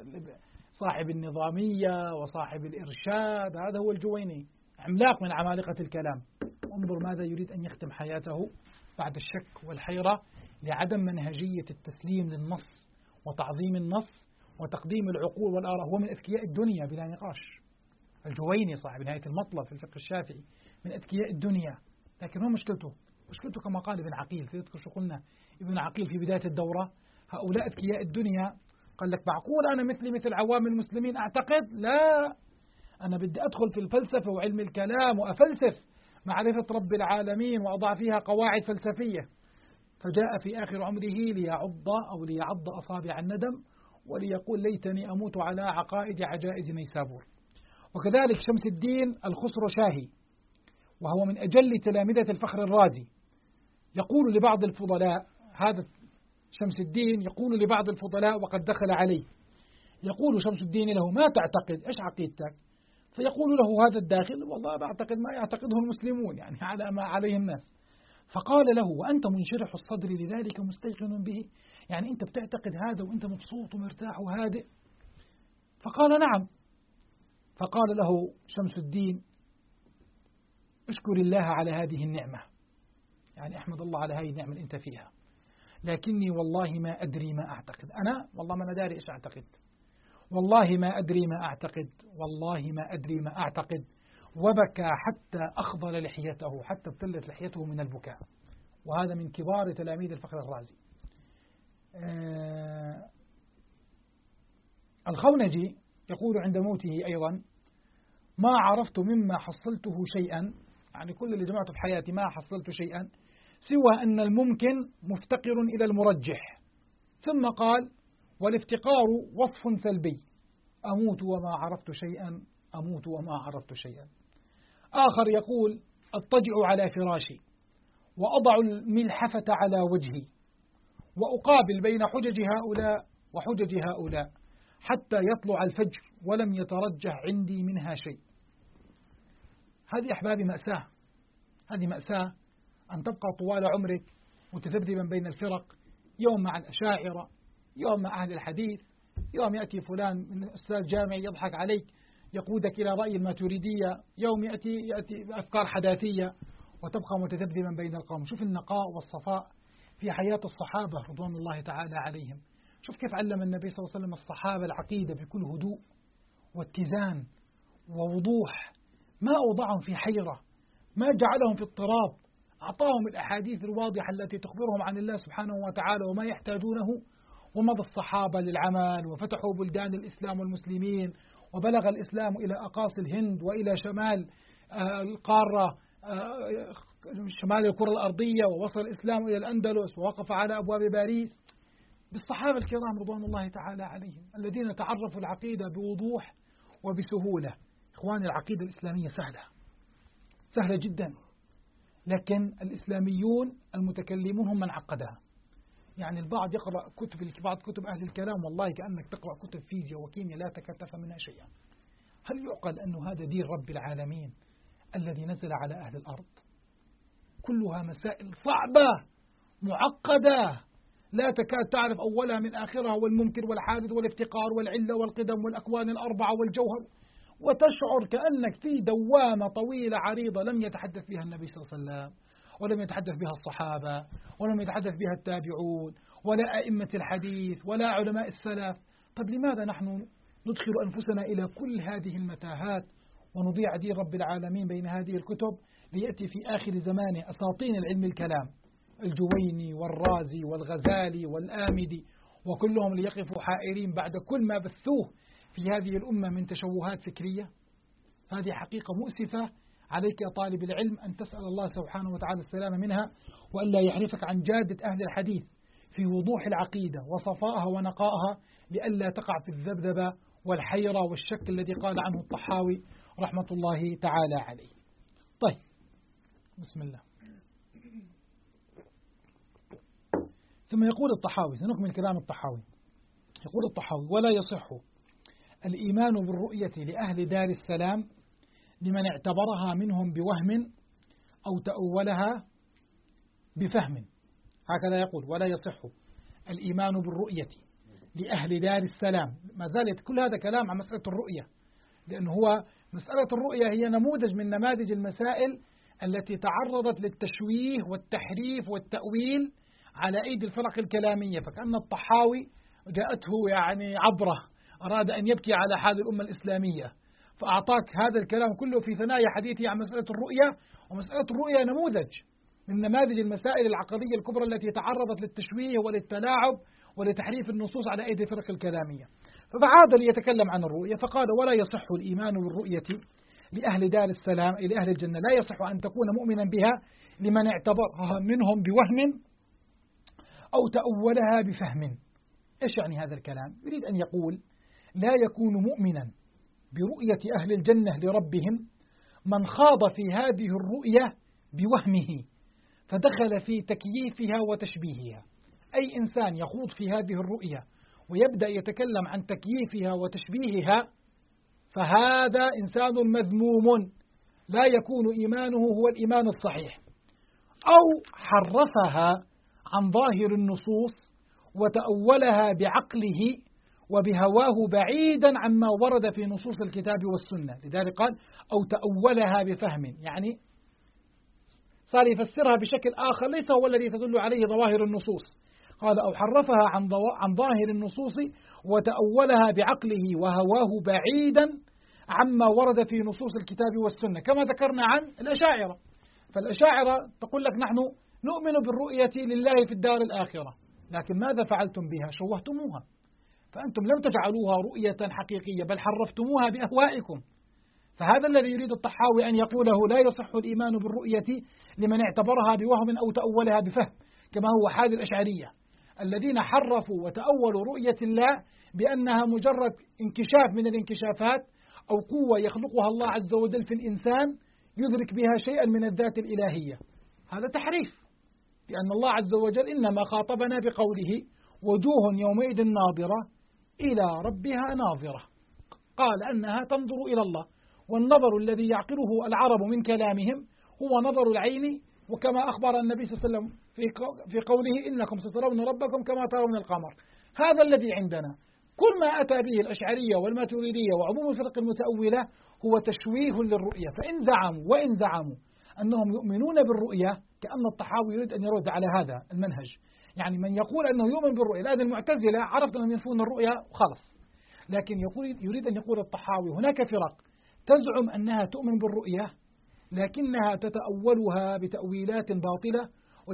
[SPEAKER 1] صاحب النظامية وصاحب الإرشاد. هذا هو الجويني، عملاق من عمالقة الكلام. انظر ماذا يريد أن يختم حياته بعد الشك والحيرة لعدم منهجية التسليم للنص وتعظيم النص وتقديم العقول والآراء. هو من أذكياء الدنيا بلا نقاش. الجويني صاحب نهاية المطلب في الفقه الشافعي من أذكياء الدنيا، لكن هو مشكلته كما قال ابن عقيل، تذكر شو قلنا ابن عقيل في بداية الدورة: هؤلاء أذكياء الدنيا. قال لك: معقول أنا مثل عوام المسلمين أعتقد؟ لا، أنا بدي أدخل في الفلسفة وعلم الكلام وأفلسف معرفة رب العالمين وأضع فيها قواعد فلسفية. فجاء في آخر عمره ليعض أصابع الندم وليقول: ليتني أموت على عقائد عجائز نيسابور. وكذلك شمس الدين الخسروشاهي، وهو من أجل تلامذة الفخر الرازي، يقول لبعض الفضلاء، هذا شمس الدين يقول لبعض الفضلاء وقد دخل عليه، يقول شمس الدين له: ما تعتقد؟ إيش عقيدتك؟ فيقول له هذا الداخل: والله بعتقد ما يعتقده المسلمون، يعني على ما عليه الناس. فقال له: وأنت منشرح الصدر لذلك مستيقن به؟ يعني أنت بتعتقد هذا وأنت مبسوط ومرتاح وهادئ؟ فقال: نعم. فقال له شمس الدين: اشكر الله على هذه النعمة، يعني احمد الله على هذه النعمة اللي أنت فيها، لكني والله ما أدري ما أعتقد. أنا والله ما داري إيش أعتقد، والله ما أدري ما أعتقد، والله ما أدري ما أعتقد. وبكى حتى أخضل لحيته، حتى ابتلت لحيته من البكاء. وهذا من كبار تلاميذ الفخر الرازي. الخونجي يقول عند موته أيضا: ما عرفت مما حصلته شيئا، يعني كل اللي جمعته في حياتي ما حصلت شيئا سوى أن الممكن مفتقر إلى المرجح. ثم قال: والافتقار وصف سلبي، أموت وما عرفت شيئا، أموت وما عرفت شيئا. آخر يقول: أضطجع على فراشي وأضع الملحفة على وجهي وأقابل بين حجج هؤلاء وحجج هؤلاء حتى يطلع الفجر ولم يترجح عندي منها شيء. هذه أحبابي مأساة، هذه مأساة أن تبقى طوال عمرك متذبذبا بين الفرق، يوم مع الأشاعرة، يوم مع أهل الحديث، يوم يأتي فلان من أستاذ جامعي يضحك عليك يقودك إلى رأي الماتريدية، يوم يأتي بأفكار حداثية، وتبقى متذبذبا بين القوم. شوف النقاء والصفاء في حياة الصحابة رضوان الله تعالى عليهم. شوف كيف علم النبي صلى الله عليه وسلم الصحابة العقيدة بكل هدوء واتزان ووضوح، ما أوضعهم في حيرة، ما جعلهم في اضطراب، أعطاهم الأحاديث الواضحة التي تخبرهم عن الله سبحانه وتعالى وما يحتاجونه. ومضى الصحابة للعمل وفتحوا بلدان الإسلام والمسلمين، وبلغ الإسلام إلى أقاصي الهند وإلى شمال القارة، شمال الكرة الأرضية، ووصل الإسلام إلى الأندلس ووقف على أبواب باريس، بالصحابة الكرام رضوان الله تعالى عليهم الذين تعرفوا العقيدة بوضوح وبسهولة. إخواني، العقيدة الإسلامية سهلة جدا، لكن الإسلاميون المتكلمون هم من عقدها. يعني البعض يقرأ بعض كتب أهل الكلام، والله كأنك تقرأ كتب فيزياء وكيمياء لا تكتف منها شيئا. هل يعقل أن هذا دين رب العالمين الذي نزل على أهل الأرض؟ كلها مسائل صعبة معقدة لا تكاد تعرف أولها من آخرها، والممكن والحادث والافتقار والعلة والقدم والأكوان الأربعة والجوهر، وتشعر كأنك في دوامة طويلة عريضة لم يتحدث بها النبي صلى الله عليه وسلم، ولم يتحدث بها الصحابة، ولم يتحدث بها التابعون، ولا أئمة الحديث، ولا علماء السلف. طب لماذا نحن ندخل أنفسنا إلى كل هذه المتاهات ونضيع دين رب العالمين بين هذه الكتب، ليأتي في آخر زمانه أساطين العلم الكلام، الجويني والرازي والغزالي والآمدي، وكلهم ليقفوا حائرين بعد كل ما بثوه في هذه الأمة من تشوهات فكرية؟ هذه حقيقة مؤسفة. عليك يا طالب العلم أن تسأل الله سبحانه وتعالى السلامة منها، وألا يحرفك عن جادة أهل الحديث في وضوح العقيدة وصفائها ونقائها، لئلا تقع في الذبذبة والحيرة والشك الذي قال عنه الطحاوي رحمة الله تعالى عليه. طيب، بسم الله. ثم يقول الطحاوي، سنكمل كلام الطحاوي. يقول الطحاوي: ولا يصح الإيمان بالرؤية لأهل دار السلام لمن اعتبرها منهم بوهم أو تأولها بفهم. هكذا يقول: ولا يصح الإيمان بالرؤية لأهل دار السلام. ما زالت كل هذا كلام عن مسألة الرؤية، لأنه هو مسألة الرؤية هي نموذج من نماذج المسائل التي تعرضت للتشويه والتحريف والتأويل على أيدي الفرق الكلامية. فكأن الطحاوي جاءته يعني عبرة، أراد أن يبكي على حال الأمة الإسلامية، فأعطاك هذا الكلام كله في ثنايا حديثه عن مسألة الرؤية. ومسألة الرؤية نموذج من نماذج المسائل العقدية الكبرى التي تعرضت للتشويه وللتلاعب ولتحريف النصوص على أيدي الفرق الكلامية. فعاد ليتكلم عن الرؤية فقال: ولا يصح الإيمان بالرؤية لأهل دار السلام أي لأهل الجنة، لا يصح أن تكون مؤمنا بها لمن اعتبرها منهم بوهم أو تأولها بفهم. إيش يعني هذا الكلام؟ يريد أن يقول: لا يكون مؤمنا برؤية أهل الجنة لربهم من خاض في هذه الرؤية بوهمه فدخل في تكييفها وتشبيهها. أي إنسان يخوض في هذه الرؤية ويبدأ يتكلم عن تكييفها وتشبيهها فهذا إنسان مذموم، لا يكون إيمانه هو الإيمان الصحيح. أو حرفها عن ظاهر النصوص وتأولها بعقله وبهواه بعيدا عما ورد في نصوص الكتاب والسنة. لذلك قال: أو تأولها بفهم، يعني صار يفسرها بشكل آخر ليس هو الذي تدل عليه ظواهر النصوص. قال: أو حرفها عن ظاهر النصوص وتأولها بعقله وهواه بعيدا عما ورد في نصوص الكتاب والسنة، كما ذكرنا عن الأشاعرة. فالأشاعرة تقول لك: نحن نؤمن بالرؤية لله في الدار الآخرة، لكن ماذا فعلتم بها؟ شوهتموها، فأنتم لم تجعلوها رؤية حقيقية بل حرفتموها بأهوائكم. فهذا الذي يريد الطحاوي أن يقوله: لا يصح الإيمان بالرؤية لمن اعتبرها بوهم أو تأولها بفهم، كما هو حال الأشعرية الذين حرفوا وتأولوا رؤية الله بأنها مجرد انكشاف من الانكشافات أو قوة يخلقها الله عز وجل في الإنسان يدرك بها شيئا من الذات الإلهية. هذا تحريف، لأن الله عز وجل إنما خاطبنا بقوله: وجوه يومئذ ناظرة إلى ربها ناظرة. قال أنها تنظر إلى الله، والنظر الذي يعقله العرب من كلامهم هو نظر العين، وكما أخبر النبي صلى الله عليه وسلم في قوله: إنكم سترون ربكم كما ترون القمر. هذا الذي عندنا. كل ما أتى به الأشعرية والماتريدية وعموم الفرق المتأولة هو تشويه للرؤية. وإن زعموا أنهم يؤمنون بالرؤية، كأن الطحاوي يريد أن يرد على هذا المنهج. يعني من يقول أنه يؤمن بالرؤية، لأن المعتزلة عرفت أنهم ينفون الرؤية وخلص، لكن يريد أن يقول الطحاوي: هناك فرق تزعم أنها تؤمن بالرؤية لكنها تتأولها بتأويلات باطلة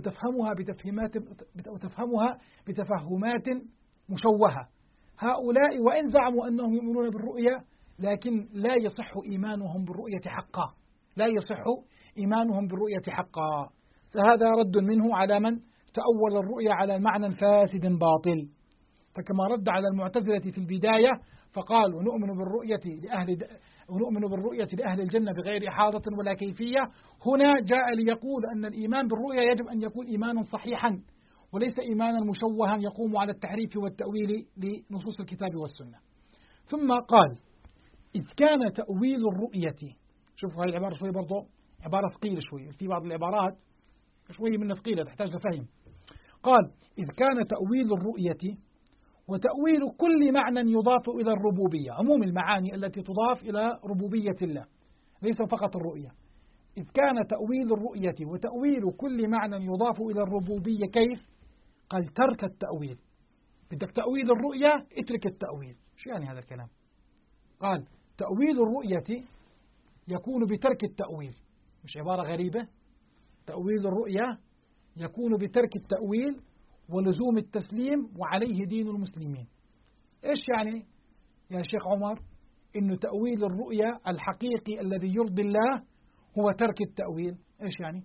[SPEAKER 1] وتفهمها بتفهمات مشوهة. هؤلاء وإن زعموا أنهم يؤمنون بالرؤية لكن لا يصح إيمانهم بالرؤية حقا، لا يصح إيمانهم بالرؤية حقا. فهذا رد منه على من تأول الرؤيا على معنى فاسد باطل. فكما رد على المعتزلة في البداية فقال ونؤمن بالرؤية لأهل الجنة بغير إحاطة ولا كيفية، هنا جاء ليقول أن الإيمان بالرؤيا يجب أن يكون إيمانا صحيحا وليس إيمانا مشوها يقوم على التحريف والتأويل لنصوص الكتاب والسنة. ثم قال إذ كان تأويل الرؤية، شوفوا هذه العبارة شوي برضو عبارة ثقيلة شوي، في بعض العبارات شوي منها ثقيلة تحتاج لفهم. قال إذ كان تأويل الرؤية وتأويل كل معنى يضاف إلى الربوبية، عموم المعاني التي تضاف إلى ربوبية الله ليس فقط الرؤية. إذ كان تأويل الرؤية وتأويل كل معنى يضاف إلى الربوبية كيف؟ قال ترك التأويل. بدك تأويل الرؤية اترك التأويل. شو يعني هذا الكلام؟ قال تأويل الرؤية يكون بترك التأويل. مش عبارة غريبة؟ تأويل الرؤية يكون بترك التأويل ولزوم التسليم وعليه دين المسلمين. إيش يعني يا شيخ عمر؟ إنه تأويل الرؤيا الحقيقي الذي يرضي الله هو ترك التأويل. إيش يعني؟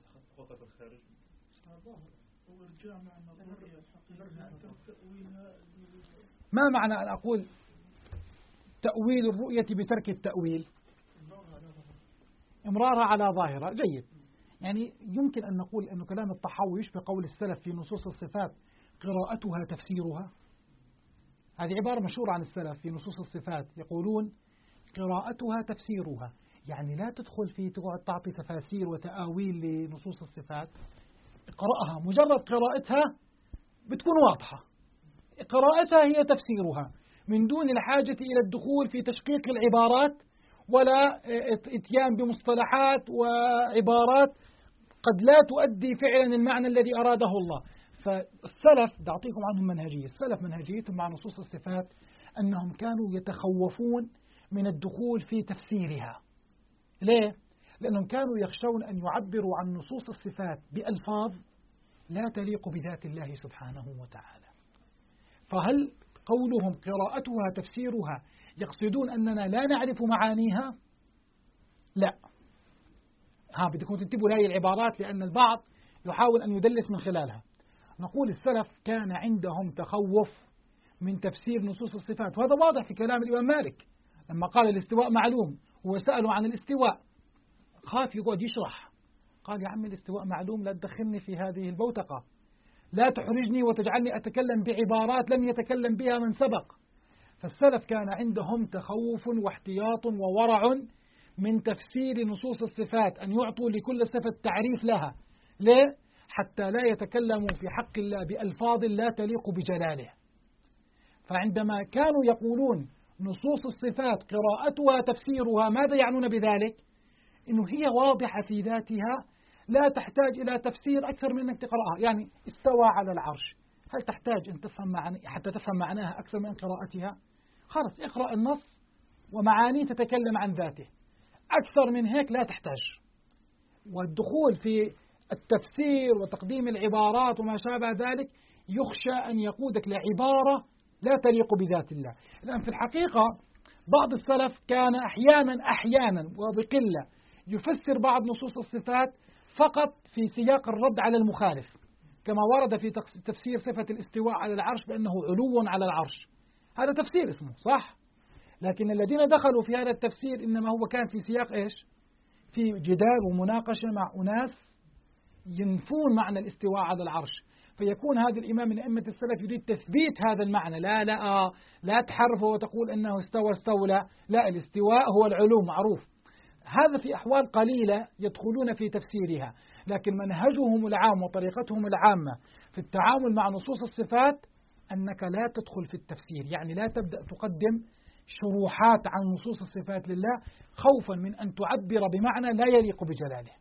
[SPEAKER 1] ما معنى أن أقول تأويل الرؤية بترك التأويل؟ إمرارها على ظاهرة. جيد. يعني يمكن أن نقول أن كلام الطحاوي يشبه قول السلف في نصوص الصفات قراءتها تفسيرها. هذه عبارة مشهورة عن السلف في نصوص الصفات، يقولون قراءتها تفسيرها، يعني لا تدخل في تعطي تفاسير وتآويل لنصوص الصفات، اقرأها، مجرد قراءتها بتكون واضحة، قراءتها هي تفسيرها من دون الحاجة إلى الدخول في تشقيق العبارات ولا اتيان بمصطلحات وعبارات قد لا تؤدي فعلا المعنى الذي أراده الله. فالسلف أعطيكم عنهم منهجية، السلف منهجيتهم مع نصوص الصفات أنهم كانوا يتخوفون من الدخول في تفسيرها. ليه؟ لأنهم كانوا يخشون أن يعبروا عن نصوص الصفات بألفاظ لا تليق بذات الله سبحانه وتعالى. فهل قولهم قراءتها تفسيرها يقصدون أننا لا نعرف معانيها؟ لا. بدكم تنتبهوا لهذه العبارات لأن البعض يحاول أن يدلس من خلالها. نقول السلف كان عندهم تخوف من تفسير نصوص الصفات، وهذا واضح في كلام الإمام مالك لما قال الاستواء معلوم، هو سأله عن الاستواء خاف يقعد يشرح، قال يا عمي الاستواء معلوم، لا تدخلني في هذه البوتقة، لا تحرجني وتجعلني أتكلم بعبارات لم يتكلم بها من سبق. فالسلف كان عندهم تخوف واحتياط وورع من تفسير نصوص الصفات، أن يعطوا لكل صفة تعريف لها. ليه؟ حتى لا يتكلموا في حق الله بألفاظ لا تليق بجلاله. فعندما كانوا يقولون نصوص الصفات قراءتها تفسيرها، ماذا يعنون بذلك؟ إنه هي واضحة في ذاتها لا تحتاج إلى تفسير أكثر من أنك تقرأها. يعني استوى على العرش، هل تحتاج أن تفهم حتى تفهم معناها أكثر من قراءتها؟ خلاص اقرأ النص ومعاني تتكلم عن ذاته، أكثر من هيك لا تحتاج. والدخول في التفسير وتقديم العبارات وما شابه ذلك يخشى أن يقودك لعبارة لا تليق بذات الله. لأن في الحقيقة بعض السلف كان أحيانا وبقلة يفسر بعض نصوص الصفات فقط في سياق الرد على المخالف، كما ورد في تفسير صفة الاستواء على العرش بأنه علو على العرش، هذا تفسير اسمه صح. لكن الذين دخلوا في هذا التفسير إنما هو كان في سياق إيش؟ في جدال ومناقشة مع أناس ينفون معنى الاستواء على العرش، فيكون هذا الإمام من أئمة السلف يريد تثبيت هذا المعنى، لا تحرفه وتقول أنه استولى، لا، الاستواء هو العلو معروف. هذا في أحوال قليلة يدخلون في تفسيرها، لكن منهجهم العام وطريقتهم العامة في التعامل مع نصوص الصفات أنك لا تدخل في التفسير، يعني لا تبدأ تقدم شروحات عن نصوص الصفات لله خوفا من أن تعبر بمعنى لا يليق بجلاله.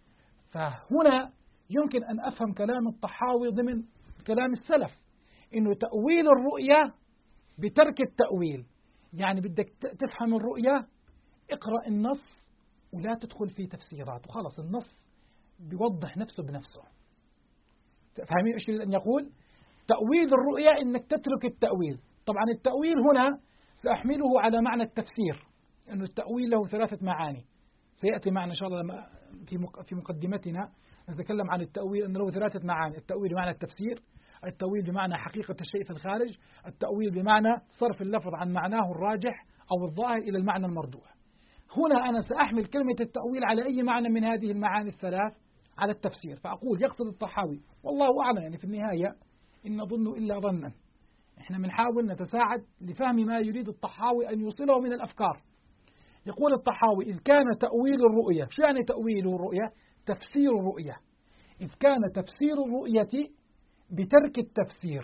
[SPEAKER 1] فهنا يمكن أن أفهم كلام الطحاوي ضمن كلام السلف، إنه تأويل الرؤية بترك التأويل، يعني بدك تفهم الرؤية اقرأ النص ولا تدخل في تفسيرات، وخلص النص بيوضح نفسه بنفسه. فاهمين ايش يريد أن يقول؟ تأويل الرؤية إنك تترك التأويل. طبعا التأويل هنا سأحمله على معنى التفسير، إنه التأويل له 3 معاني، سيأتي معنا إن شاء الله لما في مقدمتنا نتكلم عن التأويل أنه له ثلاثة معاني: التأويل بمعنى التفسير، التأويل بمعنى حقيقة الشيء في الخارج، التأويل بمعنى صرف اللفظ عن معناه الراجح أو الظاهر إلى المعنى المرجوح. هنا أنا سأحمل كلمة التأويل على أي معنى من هذه المعاني الثلاث؟ على التفسير. فأقول يقصد الطحاوي والله أعلم، يعني في النهاية إن نظن إلا ظنا، إحنا بنحاول نتساعد لفهم ما يريد الطحاوي أن يوصله من الأفكار. يقول الطحاوي: إذ كان تأويل الرؤية، شو يعني تأويل الرؤية؟ تفسير الرؤية. إذ كان تفسير الرؤية بترك التفسير.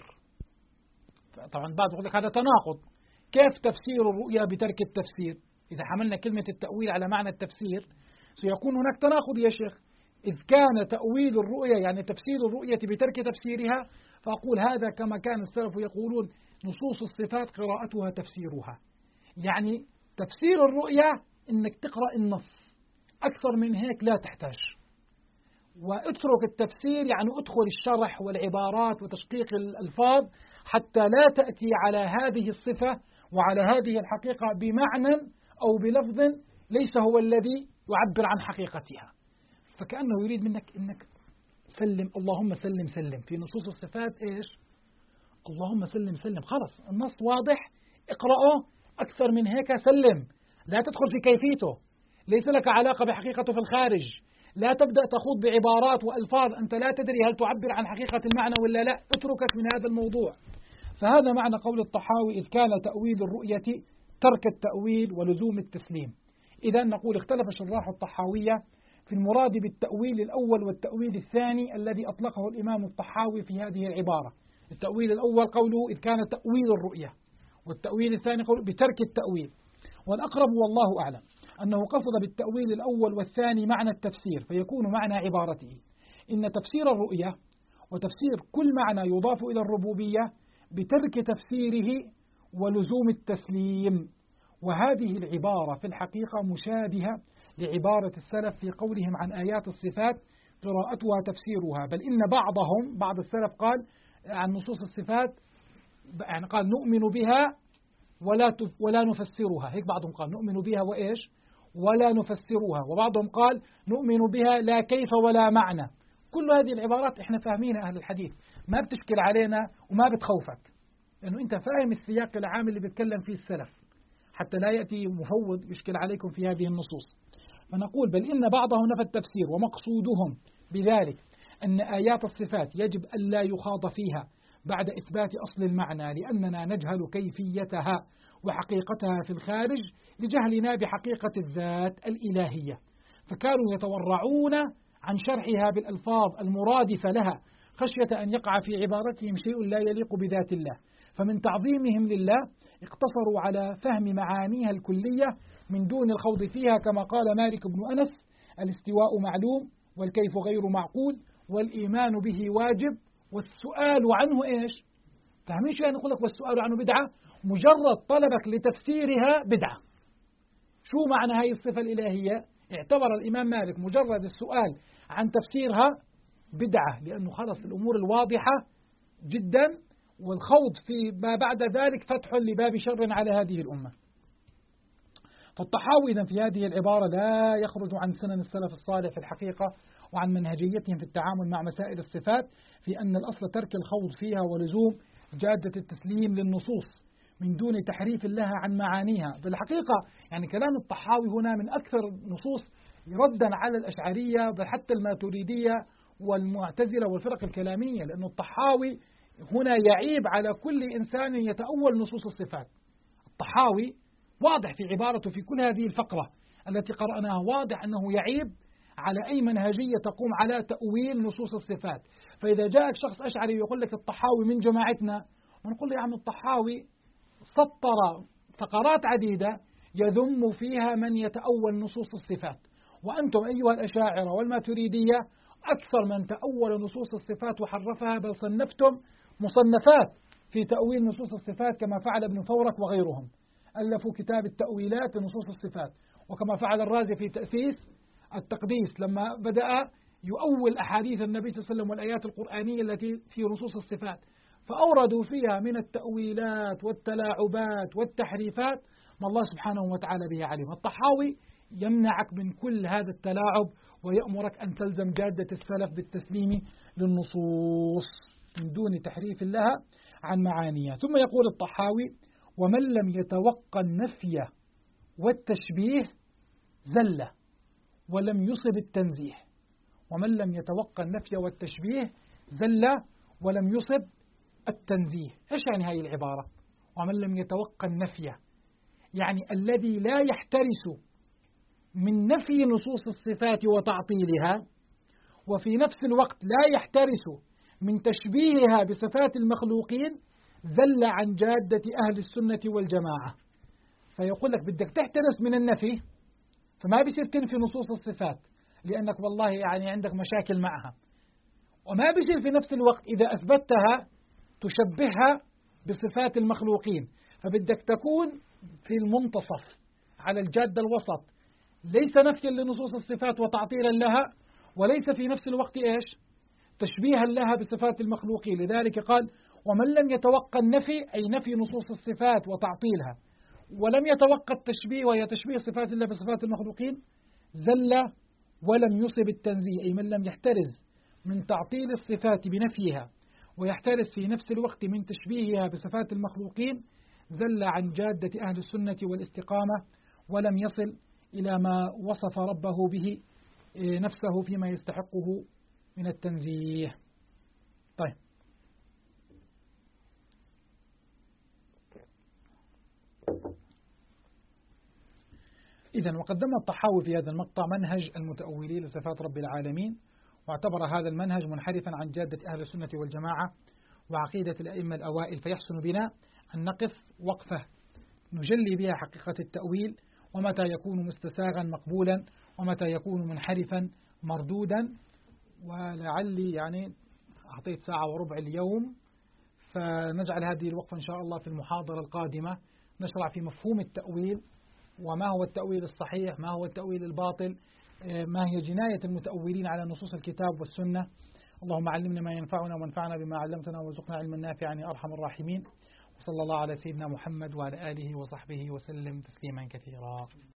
[SPEAKER 1] طبعا بعض يقول لك هذا تناقض، كيف تفسير الرؤيا بترك التفسير؟ إذا حملنا كلمة التأويل على معنى التفسير سيكون هناك تناقض يا شيخ. إذ كان تأويل الرؤيا يعني تفسير الرؤية بترك تفسيرها، فأقول هذا كما كان السلف يقولون: نصوص الصفات قراءتها تفسيرها. يعني تفسير الرؤيا إنك تقرأ النص، أكثر من هيك لا تحتاج. واترك التفسير يعني ادخل الشرح والعبارات وتشقيق الألفاظ حتى لا تأتي على هذه الصفة وعلى هذه الحقيقة بمعنى أو بلفظ ليس هو الذي يعبر عن حقيقتها. فكأنه يريد منك إنك سلم، اللهم سلم سلم. في نصوص الصفات إيش؟ اللهم سلم سلم، خلص النص واضح، اقرأه، أكثر من هيك سلم. لا تدخل في كيفيته، ليس لك علاقة بحقيقته في الخارج. لا تبدأ تخوض بعبارات وألفاظ أنت لا تدري هل تعبر عن حقيقة المعنى ولا لا، اتركك من هذا الموضوع. فهذا معنى قول الطحاوي: إذ كان تأويل الرؤية ترك التأويل ولزوم التسليم. إذا نقول اختلف شراح الطحاوية في المراد بالتأويل الأول والتأويل الثاني الذي أطلقه الإمام الطحاوي في هذه العبارة. التأويل الأول قوله إذ كان تأويل الرؤية، والتأويل الثاني قوله بترك التأويل. والأقرب والله أعلم أنه قصد بالتأويل الأول والثاني معنى التفسير، فيكون معنى عبارته إن تفسير الرؤية وتفسير كل معنى يضاف إلى الربوبية بترك تفسيره ولزوم التسليم. وهذه العبارة في الحقيقة مشابهة لعبارة السلف في قولهم عن آيات الصفات قراءتها تفسيرها، بل إن بعض السلف قال عن نصوص الصفات يعني قال نؤمن بها ولا نفسرها، هيك بعضهم قال نؤمن بها وإيش ولا نفسرها، وبعضهم قال نؤمن بها لا كيف ولا معنى. كل هذه العبارات احنا فاهمينها أهل الحديث، ما بتشكل علينا وما بتخوفك، لأنه أنت فاهم السياق العام اللي بيتكلم فيه السلف، حتى لا يأتي مفوض يشكل عليكم في هذه النصوص. فنقول بل إن بعضهم نفى التفسير، ومقصودهم بذلك أن آيات الصفات يجب ألا يخاض فيها بعد إثبات أصل المعنى، لأننا نجهل كيفيتها وحقيقتها في الخارج لجهلنا بحقيقة الذات الإلهية، فكانوا يتورعون عن شرحها بالألفاظ المرادفة لها خشية أن يقع في عبارتهم شيء لا يليق بذات الله. فمن تعظيمهم لله اقتصروا على فهم معانيها الكلية من دون الخوض فيها، كما قال مالك بن أنس: الاستواء معلوم والكيف غير معقول والإيمان به واجب والسؤال عنه إيش؟ فاهمين شو يعني؟ يقول لك والسؤال عنه بدعة، مجرد طلبك لتفسيرها بدعة. شو معنى هاي الصفة الإلهية؟ اعتبر الإمام مالك مجرد السؤال عن تفسيرها بدعة، لأنه خلص الأمور الواضحة جدا، والخوض في ما بعد ذلك فتح لباب شر على هذه الأمة. فالطحاوي إذن في هذه العبارة لا يخرج عن سنن السلف الصالح في الحقيقة وعن منهجيتهم في التعامل مع مسائل الصفات، في أن الأصل ترك الخوض فيها ولزوم جادة التسليم للنصوص من دون تحريف لها عن معانيها. في الحقيقة يعني كلام الطحاوي هنا من أكثر النصوص ردا على الأشعرية بل حتى الماتريدية والمعتزلة والفرق الكلامية، لأن الطحاوي هنا يعيب على كل إنسان يتأول نصوص الصفات. الطحاوي واضح في عبارته في كل هذه الفقرة التي قرأناها، واضح أنه يعيب على أي منهجية تقوم على تأويل نصوص الصفات. فإذا جاءك شخص أشعري ويقول لك الطحاوي من جماعتنا، ونقول له يا عم الطحاوي سطر فقرات عديدة يذم فيها من يتأول نصوص الصفات، وأنتم أيها الأشاعرة والماتريدية أكثر من تأول نصوص الصفات وحرفها، بل صنفتم مصنفات في تأويل نصوص الصفات كما فعل ابن فورك وغيرهم، ألفوا كتاب التأويلات لنصوص الصفات، وكما فعل الرازي في تأسيس التقديس لما بدأ يؤول أحاديث النبي صلى الله عليه وسلم والآيات القرآنية التي في نصوص الصفات، فأوردوا فيها من التأويلات والتلاعبات والتحريفات ما الله سبحانه وتعالى به عليم. الطحاوي يمنعك من كل هذا التلاعب ويأمرك أن تلزم جادة السلف بالتسليم للنصوص من دون تحريف لها عن معانيها. ثم يقول الطحاوي: ومن لم يتوقع النفي والتشبيه زل ولم يصب التنزيه. ومن لم يتوقع النفي والتشبيه زل ولم يصب التنزيه. إيش يعني هذه العبارة؟ ومن لم يتوقع النفي يعني الذي لا يحترس من نفي نصوص الصفات وتعطيلها، وفي نفس الوقت لا يحترس من تشبيهها بصفات المخلوقين، زل عن جادة أهل السنة والجماعة. فيقول لك بدك تحترس من النفي، فما بيصير تنفي نصوص الصفات لأنك والله يعني عندك مشاكل معها، وما بيصير في نفس الوقت إذا أثبتها تشبهها بصفات المخلوقين. فبدك تكون في المنتصف على الجادة الوسط، ليس نفيا لنصوص الصفات وتعطيلا لها، وليس في نفس الوقت إيش؟ تشبيها لها بصفات المخلوقين. لذلك قال: ومن لم يتوقع النفي أي نفي نصوص الصفات وتعطيلها، ولم يتوقع التشبيه وهي تشبيه صفات الله بصفات المخلوقين، زل ولم يصب التنزيه، أي من لم يحترز من تعطيل الصفات بنفيها ويحترز في نفس الوقت من تشبيهها بصفات المخلوقين، زل عن جادة أهل السنة والاستقامة، ولم يصل إلى ما وصف ربه به نفسه فيما يستحقه من التنزيه. طيب، إذن وقدم الطحاوي في هذا المقطع منهج المتأولين لصفات رب العالمين، واعتبر هذا المنهج منحرفا عن جادة أهل السنة والجماعة وعقيدة الأئمة الأوائل. فيحسن بنا أن نقف وقفة نجلي بها حقيقة التأويل، ومتى يكون مستساغا مقبولا، ومتى يكون منحرفا مردودا. ولعلي يعني أعطيت 1.25 ساعة اليوم، فنجعل هذه الوقفة إن شاء الله في المحاضرة القادمة نشرع في مفهوم التأويل، وما هو التأويل الصحيح، ما هو التأويل الباطل، ما هي جناية المتأولين على نصوص الكتاب والسنة. اللهم علمنا ما ينفعنا وانفعنا بما علمتنا وارزقنا علما نافعا يا أرحم الراحمين. وصلى الله على سيدنا محمد وعلى آله وصحبه وسلم تسليما كثيرا.